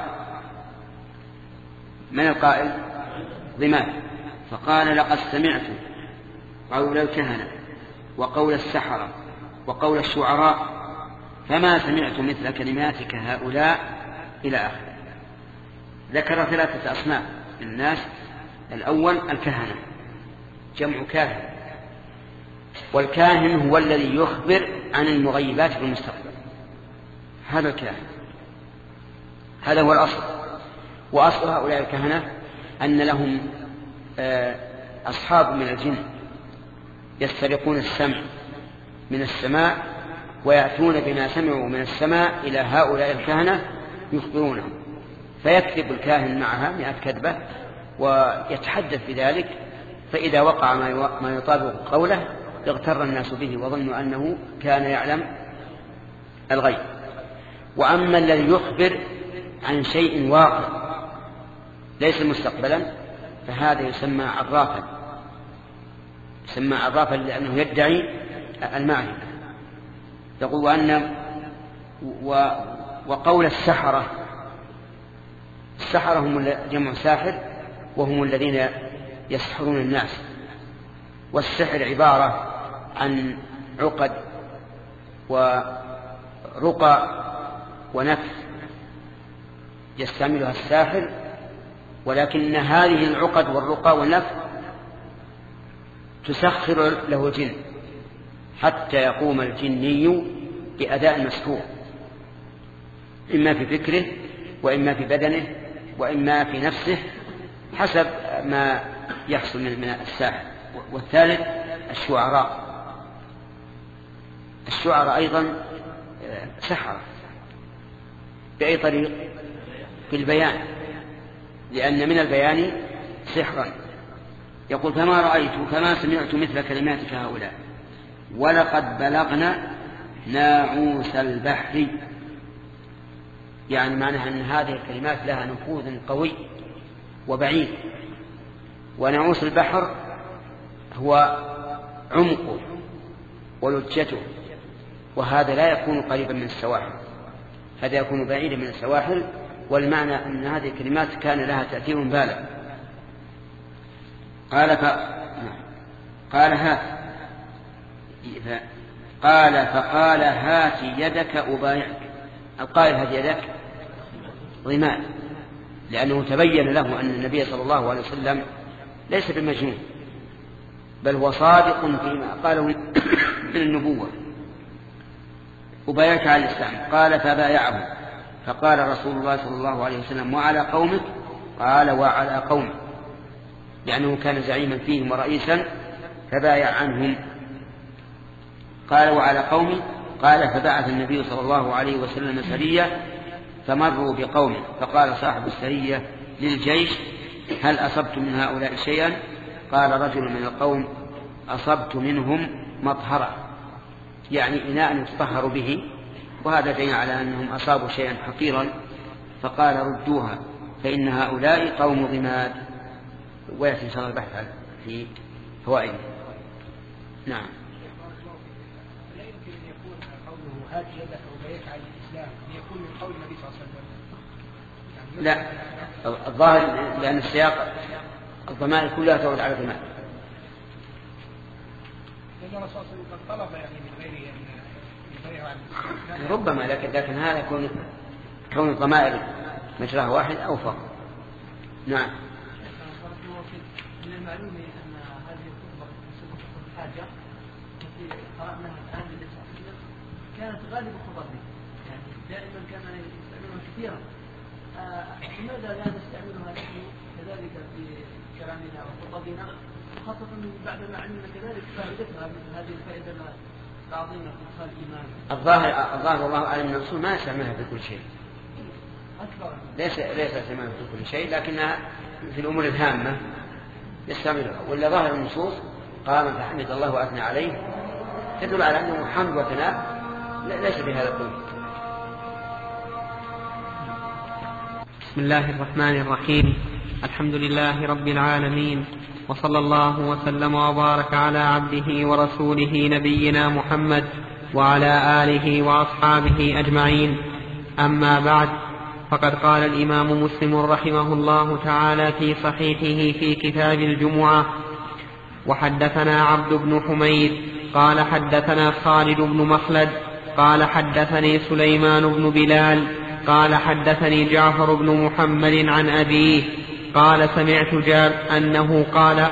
من القائل؟ ضماد. فقال: لقد سمعت قول الكهنة وقول السحرة وقول الشعراء، فما سمعت مثل كلماتك هؤلاء، إلى آخره. ذكر ثلاثة أصناف من الناس. الأول الكهنة، جمع كاهن، والكاهن هو الذي يخبر عن المغيبات في المستقبل، هذا الكاهن، هذا هو الأصل. وأصل هؤلاء الكهنة أن لهم أصحاب من الجن يسترقون السمع من السماء ويأتون بما سمعوا من السماء إلى هؤلاء الكهنة يخبرونهم، فيكذب الكاهن معها مئة كذبة ويتحدث بذلك، فإذا وقع ما يطابق قوله اغتر الناس به وظنوا أنه كان يعلم الغيب. وأما الذي يخبر عن شيء واقع ليس مستقبلا فهذا يسمى عرافا، يسمى عرافا لأنه يدعي المعرفة. يقول وأن وقول السحرة، السحرة هم جمع ساحر وهم الذين يسحرون الناس. والسحر عبارة عن عقد ورقى ونفس يستعملها الساحر، ولكن هذه العقد والرقى والنفس تسخر له الجن حتى يقوم الجني بأداء المسحور، إما في فكره وإما في بدنه وإما في نفسه حسب ما يحصل من الساحر. والثالث الشعراء، الشعراء أيضا سحرة بأي طريق؟ في البيان، لأن من البيان سحرا. يقول فما رأيت فما سمعت مثل كلماتك هؤلاء، ولقد بلغنا ناعوس البحر، يعني معناها أن هذه الكلمات لها نفوذ قوي وبعيد. وناعوس البحر هو عمقه ولجته، وهذا لا يكون قريبا من السواحل، هذا يكون بعيدا من السواحل. والمعنى أن هذه الكلمات كان لها تأثير بالغ. قال ف... قال هات قال فقال هات يدك أبايعك. القائل هات يدك ضمان، لأنه تبين له أن النبي صلى الله عليه وسلم ليس بمجنون، بل هو صادق فيما قاله من النبوة. أبايعك على الإسلام. قال فبايعه. فقال رسول الله صلى الله عليه وسلم وعلى قومك؟ قال وعلى قومك، لأنه كان زعيما فيهم ورئيسا فبايع عنهم. قال وعلى قومي؟ قال فبعث النبي صلى الله عليه وسلم سرية فمروا بقومه، فقال صاحب السرية للجيش هل أصبت من هؤلاء شيئا؟ قال رجل من القوم أصبت منهم مطهرة، يعني إناء يتطهر به، وهذا دليل على أنهم أصابوا شيئا حقيرا. فقال ردوها فإن هؤلاء قوم ضماد. ويأتي إن شاء الله البحث في فوائد. نعم. لا يمكن أن يكون قوله هات يدك وبايعك على الإسلام يكون من قول النبي صلى الله عليه وسلم؟ لا، الظاهر لأن السياق الضمائر كلها تعود على ضمائر. لأن الرسول صلى الله عليه وسلم قد طلب يعني من غيره أن يبايعه على الإسلام ربما، لكن لكن هذا يكون كون الضمائر مجراه واحد أوفق. نعم. من المعلوم أن هذه الخطبة خطبة الحاجة التي قرأناها الآن للنبي صلى الله عليه وسلم كانت غالب خطبه، يعني دائما كان يستعملها كثيرا. لماذا لا نستعملها نحن كذلك في كلامنا وخطبنا، خاصة بعدما علمنا كذلك فائدتها مثل هذه الفائدة العظيمة في إدخال الإيمان؟ الظاهر الظاهر الله أعلم أن الرسول ما يستعملها في كل شيء، أكبر ليس ليس يستعملها في كل شيء، لكنها في الأمور الهامة يستعملها. ولا ظاهر النصوص قام فحمد الله وأثنى عليه تدل على أنه حمد وثناء ليس بهذا القول. بسم الله الرحمن الرحيم. الحمد لله رب العالمين، وصلى الله وسلم وبارك على عبده ورسوله نبينا محمد وعلى آله وأصحابه أجمعين. أما بعد، فقد قال الإمام مسلم رحمه الله تعالى في صحيحه في كتاب الجمعة: وحدثنا عبد بن حميد قال حدثنا خالد بن مخلد قال حدثني سليمان بن بلال قال حدثني جعفر بن محمد عن أبيه قال سمعت جاب أنه قال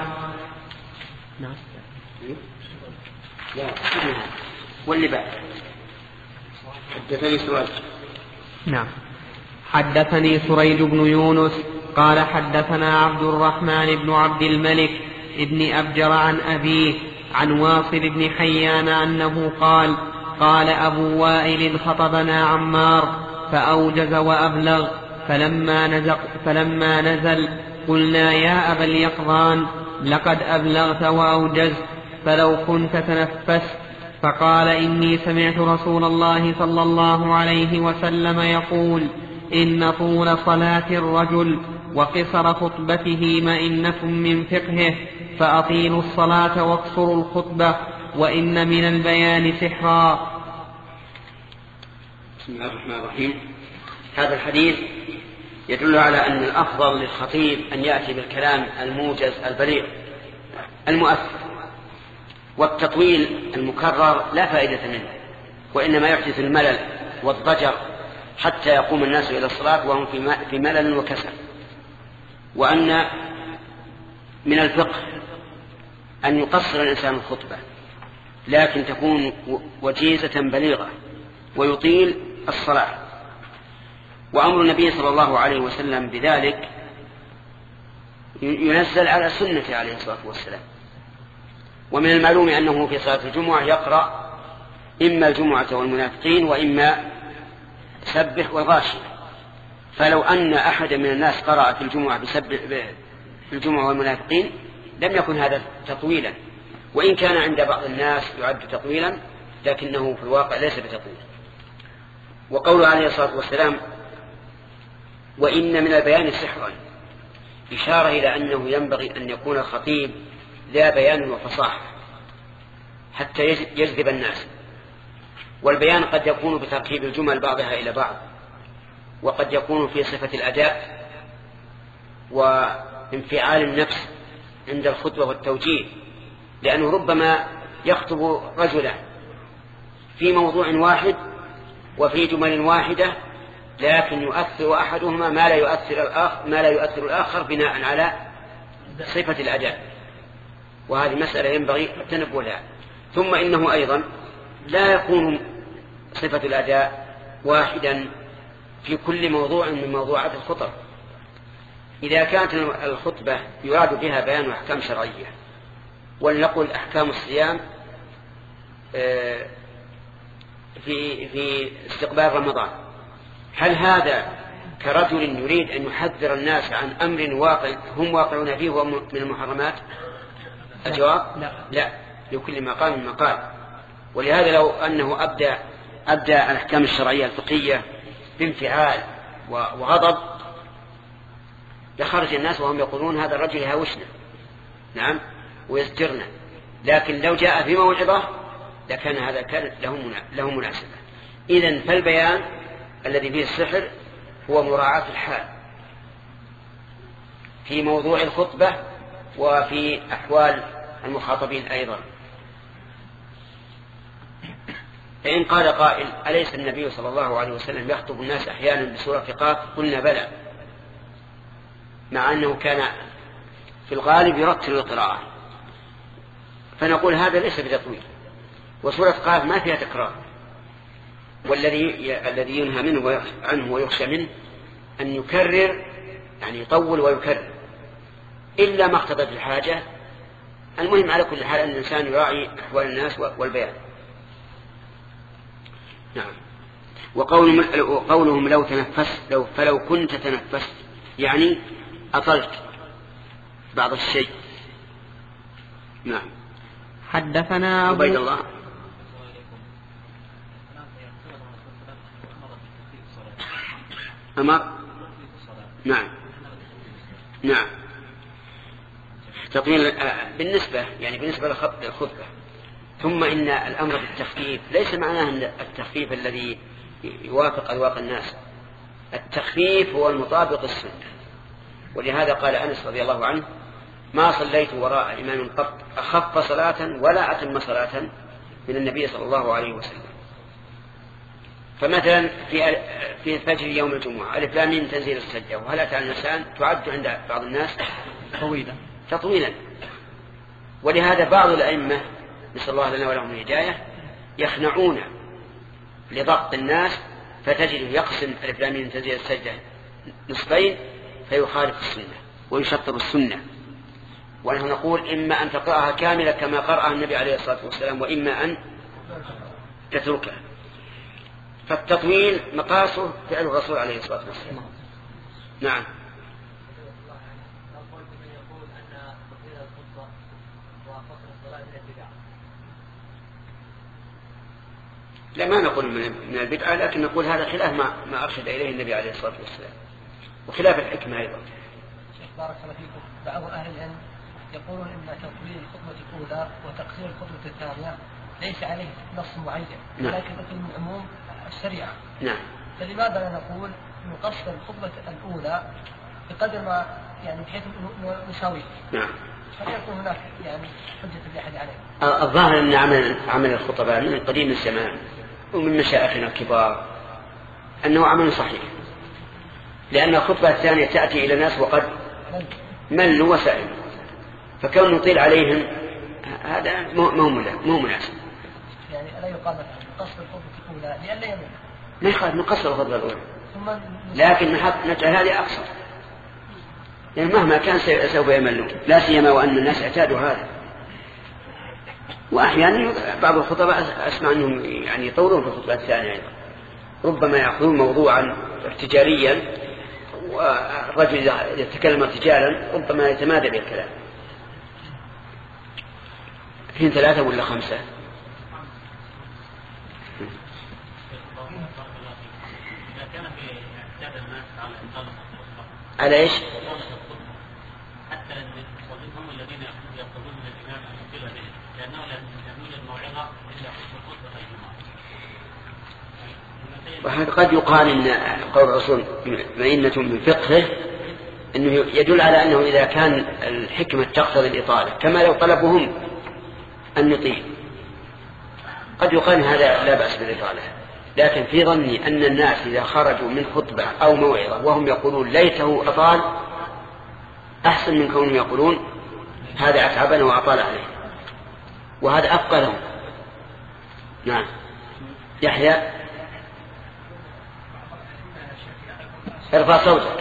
واللي بعد حدثني سريج نعم حدثني سريج بن يونس قال حدثنا عبد الرحمن بن عبد الملك ابن أبجر عن أبيه عن واصل بن حيان أنه قال قال أبو وائل خطبنا عمار فأوجز وأبلغ، فلما نزل, فلما نزل قلنا يا أبا اليقظان لقد أبلغت وأوجزت فلو كنت تنفست. فقال إني سمعت رسول الله صلى الله عليه وسلم يقول إن طول صلاة الرجل وقصر خطبته مئنة من فقهه، فأطيلوا الصلاة واقصروا الخطبة وإن من البيان سحرا. بسم الله الرحمن الرحيم. هذا الحديث يدل على أن الأفضل للخطيب أن يأتي بالكلام الموجز البليغ المؤثر، والتطويل المكرر لا فائدة منه، وإنما يحدث الملل والضجر حتى يقوم الناس إلى الصلاة وهم في ملل وكسل. وأن من الفقه أن يقصر الإنسان الخطبة، لكن تكون وجيزة بليغة ويطيل الصلاة. وأمر النبي صلى الله عليه وسلم بذلك ينزل على سنة عليه الصلاة والسلام. ومن المعلوم أنه في صلاة الجمعة يقرأ إما الجمعة والمنافقين وإما سبح والغاشية. فلو أن أحد من الناس قرأ في الجمعة بسبح في الجمعة والمنافقين لم يكن هذا تطويلا، وإن كان عند بعض الناس يعد تطويلا لكنه في الواقع ليس بتطويل. وقوله عليه الصلاة والسلام وإن من البيان سحرا إشارة إلى أنه ينبغي أن يكون الخطيب ذا بيان وفصاحة، حتى يجذب الناس. والبيان قد يكون بتركيب الجمل بعضها إلى بعض، وقد يكون في صفة الأداء وانفعال النفس عند الخطبة والتوجيه، لأنه ربما يخطب رجلا في موضوع واحد وفي جمل واحدة، لكن يؤثر أحدهما ما لا يؤثر الآخر, ما لا يؤثر الآخر بناء على صفة الأداء، وهذه مسألة ينبغي التنبه لها. ثم إنه أيضا لا يكون صفة الأداء واحدا في كل موضوع من موضوعات الخطب. إذا كانت الخطبة يراد بها بيان أحكام شرعية، ولنقل أحكام الصيام في في استقبال رمضان، هل هذا كرجل يريد أن يحذر الناس عن أمر واقع هم واقعون فيه وهو من المحرمات؟ الجواب لا, لا. لكل مقام مقال. ولهذا لو أنه أبدأ أبدأ الأحكام الشرعية الفقهية بانفعال وغضب لخرج الناس وهم يقولون هذا الرجل يهاوشنا، نعم، ويزجرنا. لكن لو جاء في موعظة لكان هذا كانت له مناسبة. إذن فالبيان الذي فيه السحر هو مراعاة الحال في موضوع الخطبة وفي أحوال المخاطبين أيضا. فإن قال قائل أليس النبي صلى الله عليه وسلم يخطب الناس أحيانا بسورة قاف؟ قلنا بلى، مع أنه كان في الغالب يرتل القراءة، فنقول هذا ليس بتطويل، وسورة قاف ما فيها تكرار. والذي الذي ينهى منه عنه ويخشى منه أن يكرر، يعني يطول ويكرر، إلا ما اقتضت الحاجة. المهم على كل حال أن الإنسان يراعي أحوال الناس والبيان. نعم. وقولهم لو تنفست لو فلو كنت تنفست يعني أطلت بعض الشيء. نعم. حدثنا أبو عبيد الله. أمر. نعم نعم. تطويل بالنسبة يعني بالنسبة للخطبة. ثم إن الأمر بالتخفيف ليس معناه أن التخفيف الذي يوافق أذواق الناس، التخفيف هو المطابق السنة. ولهذا قال أنس رضي الله عنه ما صليت وراء إمام قط أخف صلاة ولا أتم صلاة من النبي صلى الله عليه وسلم. فمثلا في في فجر يوم الجمعة ألف لام ميم تنزيل السجدة وهل أتى النسان تعد عند بعض الناس طويلا تطويلا. ولهذا بعض الأئمة نسأل الله لنا ولهم الهداية يخنعون لضغط الناس، فتجد يقسم ألف لام ميم تنزيل السجدة نصفين فيخالف السنة ويشطب السنة. ونحن نقول إما أن تقرأها كاملة كما قرأها النبي عليه الصلاة والسلام، وإما أن تتركها. فالتطويل مقاسه فعل الرسول عليه الصلاة والسلام. نعم. لا ما نقول من البدعة، لكن نقول هذا خلاف ما, ما أرشد إليه النبي عليه الصلاة والسلام وخلاف الحكمة أيضا. شيخ بارك الله فيكم، بعض أهل العلم يقولون إن تطويل الخطبة الأولى وتقصير الخطبة الثانية ليس عليه نص معين، نعم. لكن مثل من عموم الشريعة. نعم. فلماذا لا نقول نقصر الخطبة الأولى بقدر ما يعني بحيث نساويه؟ نعم. هل يكون هناك يعني حجة لأحد عليه؟ الظاهر أن عمل عمل الخطباء من قديم الزمان ومن مشايخنا الكبار أنه عمل صحيح، لأن الخطبة الثانية تأتي إلى الناس وقد ملوا وسائلوا، فكون نطيل عليهم هذا مو مناسب. يعني ألا يقال قصر الخطبة الأولى لأن لا يمل؟ ما يخالف نقصر الخطبة الأولى، لكن نحط نجعل هذه أقصر، يعني مهما كان سوف يملون، لا سيما وأن الناس اعتادوا هذا. وأحيانا بعض الخطباء أسمع أنهم يعني يطولون في الخطبة الثانية أيضا، ربما يأخذون موضوعا ارتجاليا والرجل يتكلم ارتجالا ربما يتمادى بالكلام. فين ثلاثة ولا خمسة؟ على إيش؟ حتى ومنهم الذين يقولون من الإمام أن يطيل به لأنه لم يوجد موعظة إلا خطبة الجمعة. وهذا قد يقال إن قول الرسول مئنة من فقهه أنه يدل على أنه إذا كان الحكمة تقتضي الإطالة كما لو طلبهم أن نطيل قد يقال هذا لا بأس بالإطالة. لكن في ظني أن الناس إذا خرجوا من خطبة أو موعظة وهم يقولون ليته أطال أحسن من كونهم يقولون هذا أتعبنا وأطال عليه، وهذا أبقى لهم. نعم يحيى ارفع صوتك.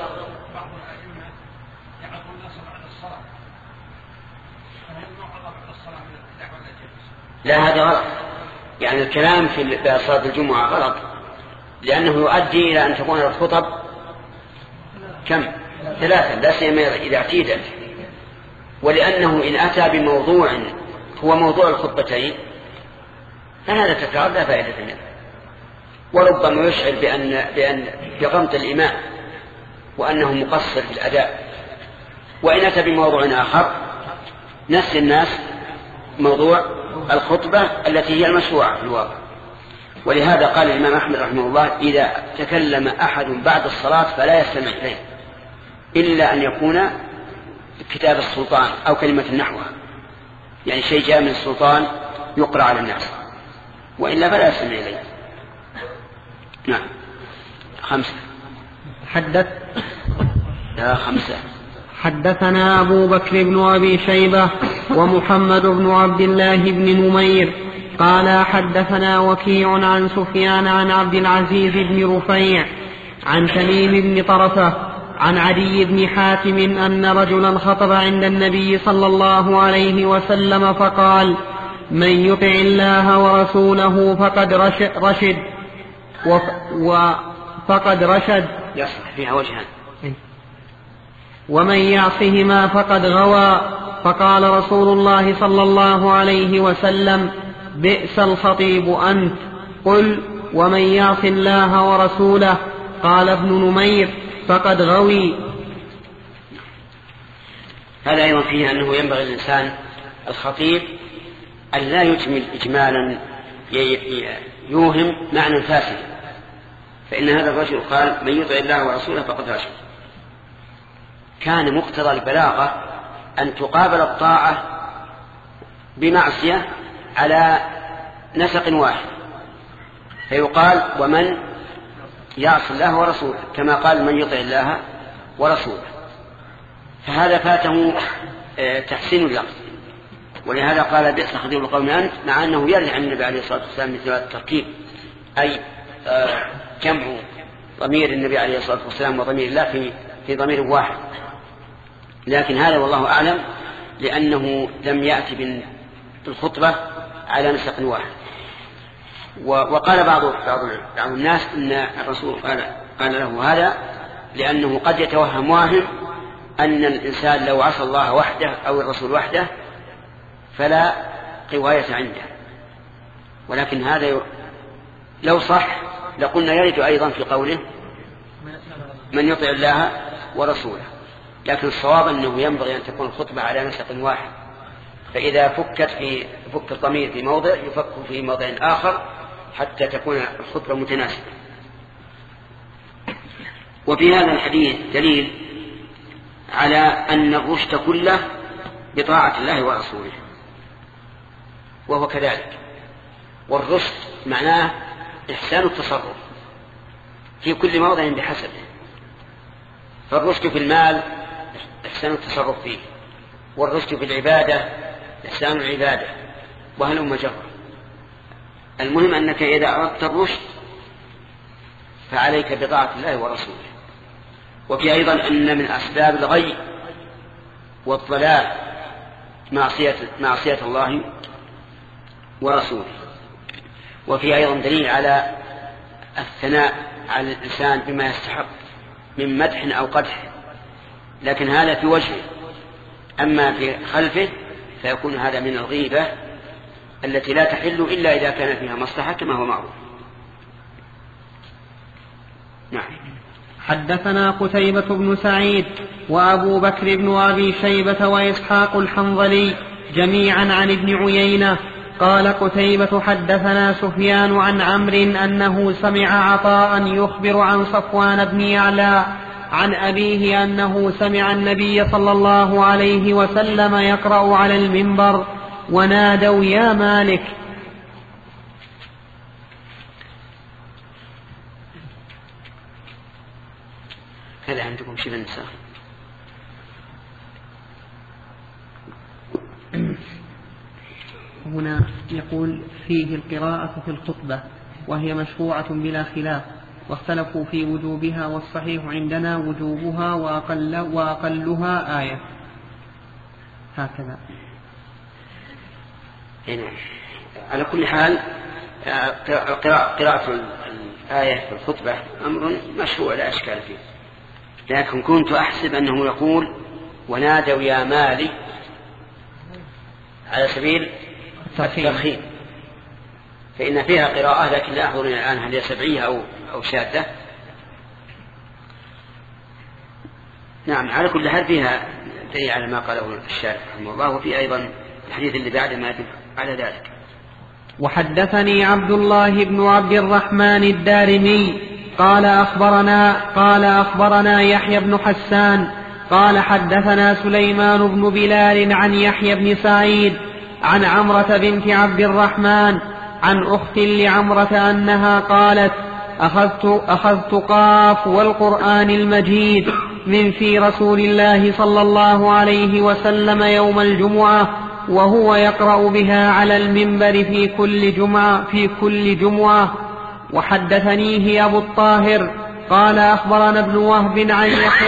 لا هذا غلط، يعني الكلام في صلاة الجمعة غلط لأنه يؤدي إلى أن تكون الخطب كم ثلاثة لا سيما إذا اعتيدت، ولأنه إن أتى بموضوع هو موضوع الخطبتين فهذا تكرار لا فائدة منه، وربما يشعر بأن بأن بغمط الإمام وأنه مقصر في الأداء. وإن أتى بموضوع آخر نسي الناس موضوع الخطبة التي هي المشروعة في الواقع. ولهذا قال الإمام أحمد رحمه الله إذا تكلم أحد بعد الصلاة فلا يستمع إليه إلا أن يكون كتاب السلطان أو كلمة نحوها، يعني شيء جاء من السلطان يقرأ على الناس، وإلا فلا يستمع إليه. نعم خمسة حدث لا خمسة حدثنا أبو بكر بن أبي شيبة ومحمد بن عبد الله بن نمير قال حدثنا وكيع عن سفيان عن عبد العزيز بن رفيع عن تميم بن طرفة عن عدي بن حاتم أن رجلا خطب عند النبي صلى الله عليه وسلم فقال من يطع الله ورسوله فقد رشد وفقد رشد يصح فيها وجهان ومن يعصهما فقد غوى. فقال رسول الله صلى الله عليه وسلم بئس الخطيب أنت. قل ومن يعص الله ورسوله؟ قال ابن نمير فقد غوي. هذا أيضا فيه أنه ينبغي للإنسان الخطيب أن لا يجمل إجمالا يوهم معنى فاسد، فإن هذا الرجل قال من يطع الله ورسوله فقد رشد. كان مقتضى البلاغة أن تقابل الطاعة بمعصية على نسق واحد، فيقال ومن يعص الله ورسوله كما قال من يطع الله ورسوله، فهذا فاته تحسين اللفظ. ولهذا قال بئس خطيب القوم أنت، مع أنه يرجع عن النبي عليه الصلاة والسلام مثل هذا التركيب، أي جمع ضمير النبي عليه الصلاة والسلام وضمير الله في في ضمير واحد. لكن هذا والله أعلم لأنه لم يأتي بالخطبة على نسق واحد. وقال بعض بعض بعض الناس إن الرسول قال قال له هذا لأنه قد يتوهم واهم أن الإنسان لو عصى الله وحده أو الرسول وحده فلا قواية عنده، ولكن هذا لو صح لقلنا يرد أيضا في قوله من يطع الله ورسوله، لكن الصواب أنه ينبغي أن تكون الخطبة على نسق واحد، فإذا فكت في فك الضمير في موضع يفك في موضع آخر حتى تكون الخطبة متناسبة. وفي هذا الحديث دليل على أن الرشد كله بطاعة الله ورسوله، وهو كذلك. والرشد معناه إحسان التصرف في كل موضع بحسبه، فالرشد في المال إحسان التصرف فيه، والرشد في العبادة إحسان العبادة، وهلم جرا. المهم أنك إذا أردت الرشد فعليك بطاعة الله ورسوله. وفي أيضا أن من أسباب الغي والضلال معصية, معصية الله ورسوله. وفي أيضا دليل على الثناء على الإنسان بما يستحق من مدح أو قدح، لكن هذا في وجهه، أما في خلفه فيكون هذا من الغيبة التي لا تحل إلا إذا كان فيها مصلحة كما هو معروف. نعم. حدثنا قتيبة بن سعيد وأبو بكر بن أبي شيبة وإسحاق الحنظلي جميعا عن ابن عيينة قال قتيبة حدثنا سفيان عن عمرو أنه سمع عطاء يخبر عن صفوان بن يعلى عن أبيه أنه سمع النبي صلى الله عليه وسلم يقرأ على المنبر ونادوا يا مالك. هل عندكم شيء النساء؟ هنا يقول فيه القراءة في الخطبة وهي مشروعة بلا خلاف، واختلفوا في وجوبها، والصحيح عندنا وجوبها وأقل وأقلها آية. هكذا. على كل حال قراءة الآية في الخطبة أمر مشروع لا أشكال فيه، لكن كنت أحسب أنه يقول ونادوا يا مالي على سبيل الترخيم، فإن فيها قراءة لكن لا أحضرني الآن هل هي سبعية أو, أو شاذة. نعم، على كل حال فيها دليل على ما قاله الشارح رحمه الله، وفي أيضا الحديث اللي بعد ما يدل على ذلك. وحدثني عبد الله بن عبد الرحمن الدارمي قال أخبرنا قال أخبرنا يحيى بن حسان قال حدثنا سليمان بن بلال عن يحيى بن سعيد عن عمرة بنت عبد الرحمن عن أخت لعمرة أنها قالت أخذت, أخذت قاف والقرآن المجيد من في رسول الله صلى الله عليه وسلم يوم الجمعة وهو يقرأ بها على المنبر في كل جمعة, في كل جمعة. وحدثنيه أبو الطاهر قال أخبرنا ابن وهب عن يحيى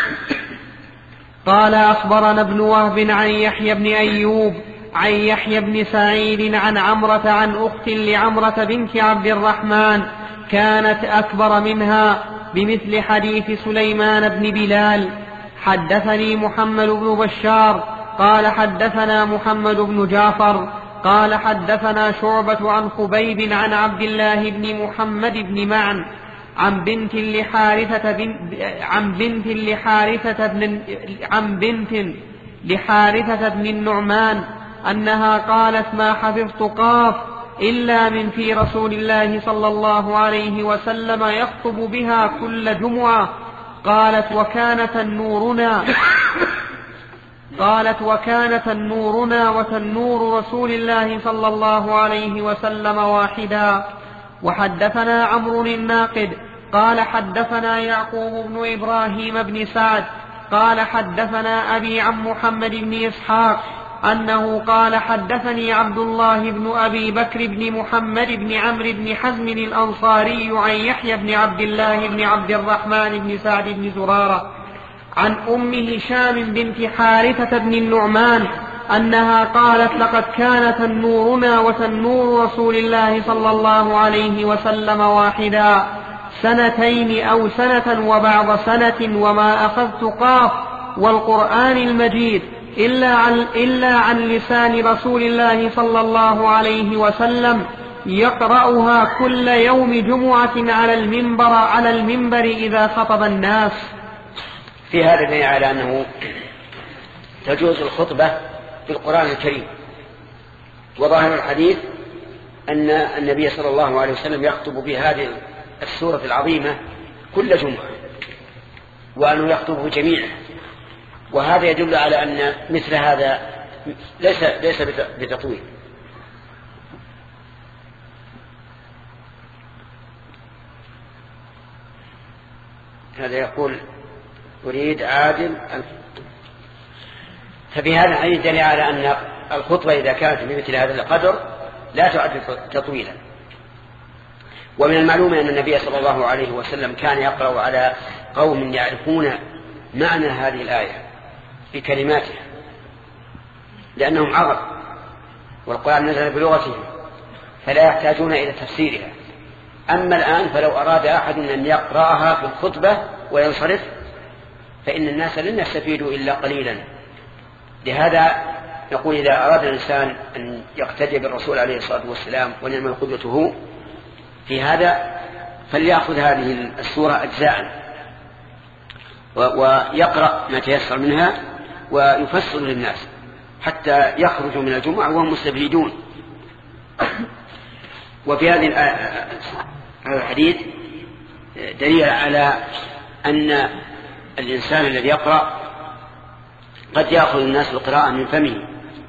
قال أخبرنا ابن وهب عن يحيى بن أيوب عن يحيى بن سعيد عن عمرة عن أخت لعمرة بنت عبد الرحمن كانت أكبر منها بمثل حديث سليمان بن بلال. حدثني محمد بن بشار قال حدثنا محمد بن جعفر قال حدثنا شعبة عن خبيب عن عبد الله بن محمد بن معن عن بنت لحارثة بن عن بنت لحارثة بن عن بنت لحارثة بن النعمان أنها قالت ما حفظت قاف إلا من في رسول الله صلى الله عليه وسلم يخطب بها كل جمعة. قالت وكانت النورنا قالت وكانت النورنا وتنور رسول الله صلى الله عليه وسلم واحدا. وحدثنا عمرو الناقد قال حدثنا يعقوب بن إبراهيم بن سعد قال حدثنا أبي عن محمد بن إسحاق أنه قال حدثني عبد الله بن أبي بكر بن محمد بن عمرو بن حزم الأنصاري عن يحيى بن عبد الله بن عبد الرحمن بن سعد بن زرارة عن أم هشام بنت حارثة بن النعمان أنها قالت لقد كانت تنورنا وتنور رسول الله صلى الله عليه وسلم واحدا سنتين أو سنة وبعض سنة وما أخذت قاف والقرآن المجيد إلا عن, إلا عن لسان رسول الله صلى الله عليه وسلم يقرأها كل يوم جمعة على المنبر على المنبر إذا خطب الناس. في هذا دليل على أنه تجوز الخطبة بالقرآن الكريم، وظاهر الحديث أن النبي صلى الله عليه وسلم يخطب بهذه السورة العظيمة كل جمعة وأنه يخطب جميعا، وهذا يدل على أن مثل هذا ليس ليس بتطويل. هذا يقول أريد عادل. ففي هذا الحديث دليل على أن الخطبة إذا كانت بمثل هذا القدر لا تعد تطويلا. ومن المعلوم أن النبي صلى الله عليه وسلم كان يقرأ على قوم يعرفون معنى هذه الآية بكلماتها لأنهم عرب والقرآن نزل بلغتهم فلا يحتاجون إلى تفسيرها. أما الآن فلو أراد أحد أن يقرأها في الخطبة وينصرف فإن الناس لن يستفيدوا إلا قليلا. لهذا نقول إذا أراد الإنسان أن يقتدي بالرسول عليه الصلاة والسلام ونعم قدوته في هذا فليأخذ هذه السورة أجزاء ويقرأ ما تيسر منها ويفسر للناس حتى يخرجوا من الجمعة وهم مستفيدون. وفي هذه الحديث دليل على أن الإنسان الذي يقرأ قد يأخذ الناس القراءة من فمه.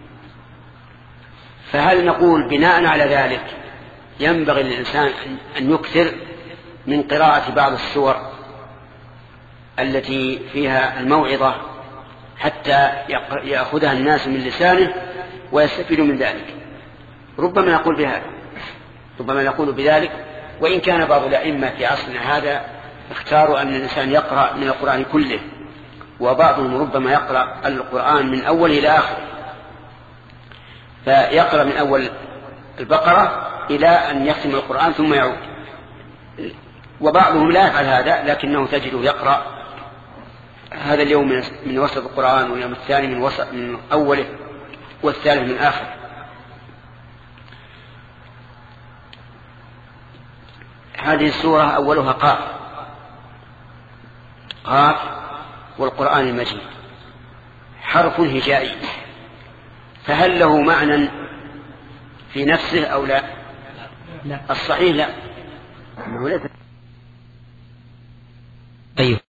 فهل نقول بناء على ذلك ينبغي للإنسان أن يكثر من قراءة بعض السور التي فيها الموعظة حتى يأخذها الناس من لسانه ويستفيدوا من ذلك؟ ربما نقول بهذا، ربما نقول بذلك، وإن كان بعض الأئمة في عصرنا هذا اختاروا أن الإنسان يقرأ من القرآن كله، وبعضهم ربما يقرأ القرآن من أول إلى آخر، فيقرأ من أول البقرة إلى أن يختم القرآن ثم يعود. وبعضهم لا يفعل هذا، لكنه تجده يقرأ هذا اليوم من وسط القرآن، واليوم الثاني من, وسط من أوله، والثالث من آخر. هذه السورة أولها قاف، قاف والقرآن المجيد، حرف هجائي، فهل له معنى في نفسه أو لا؟ لا. الصحيح لا. أيوه.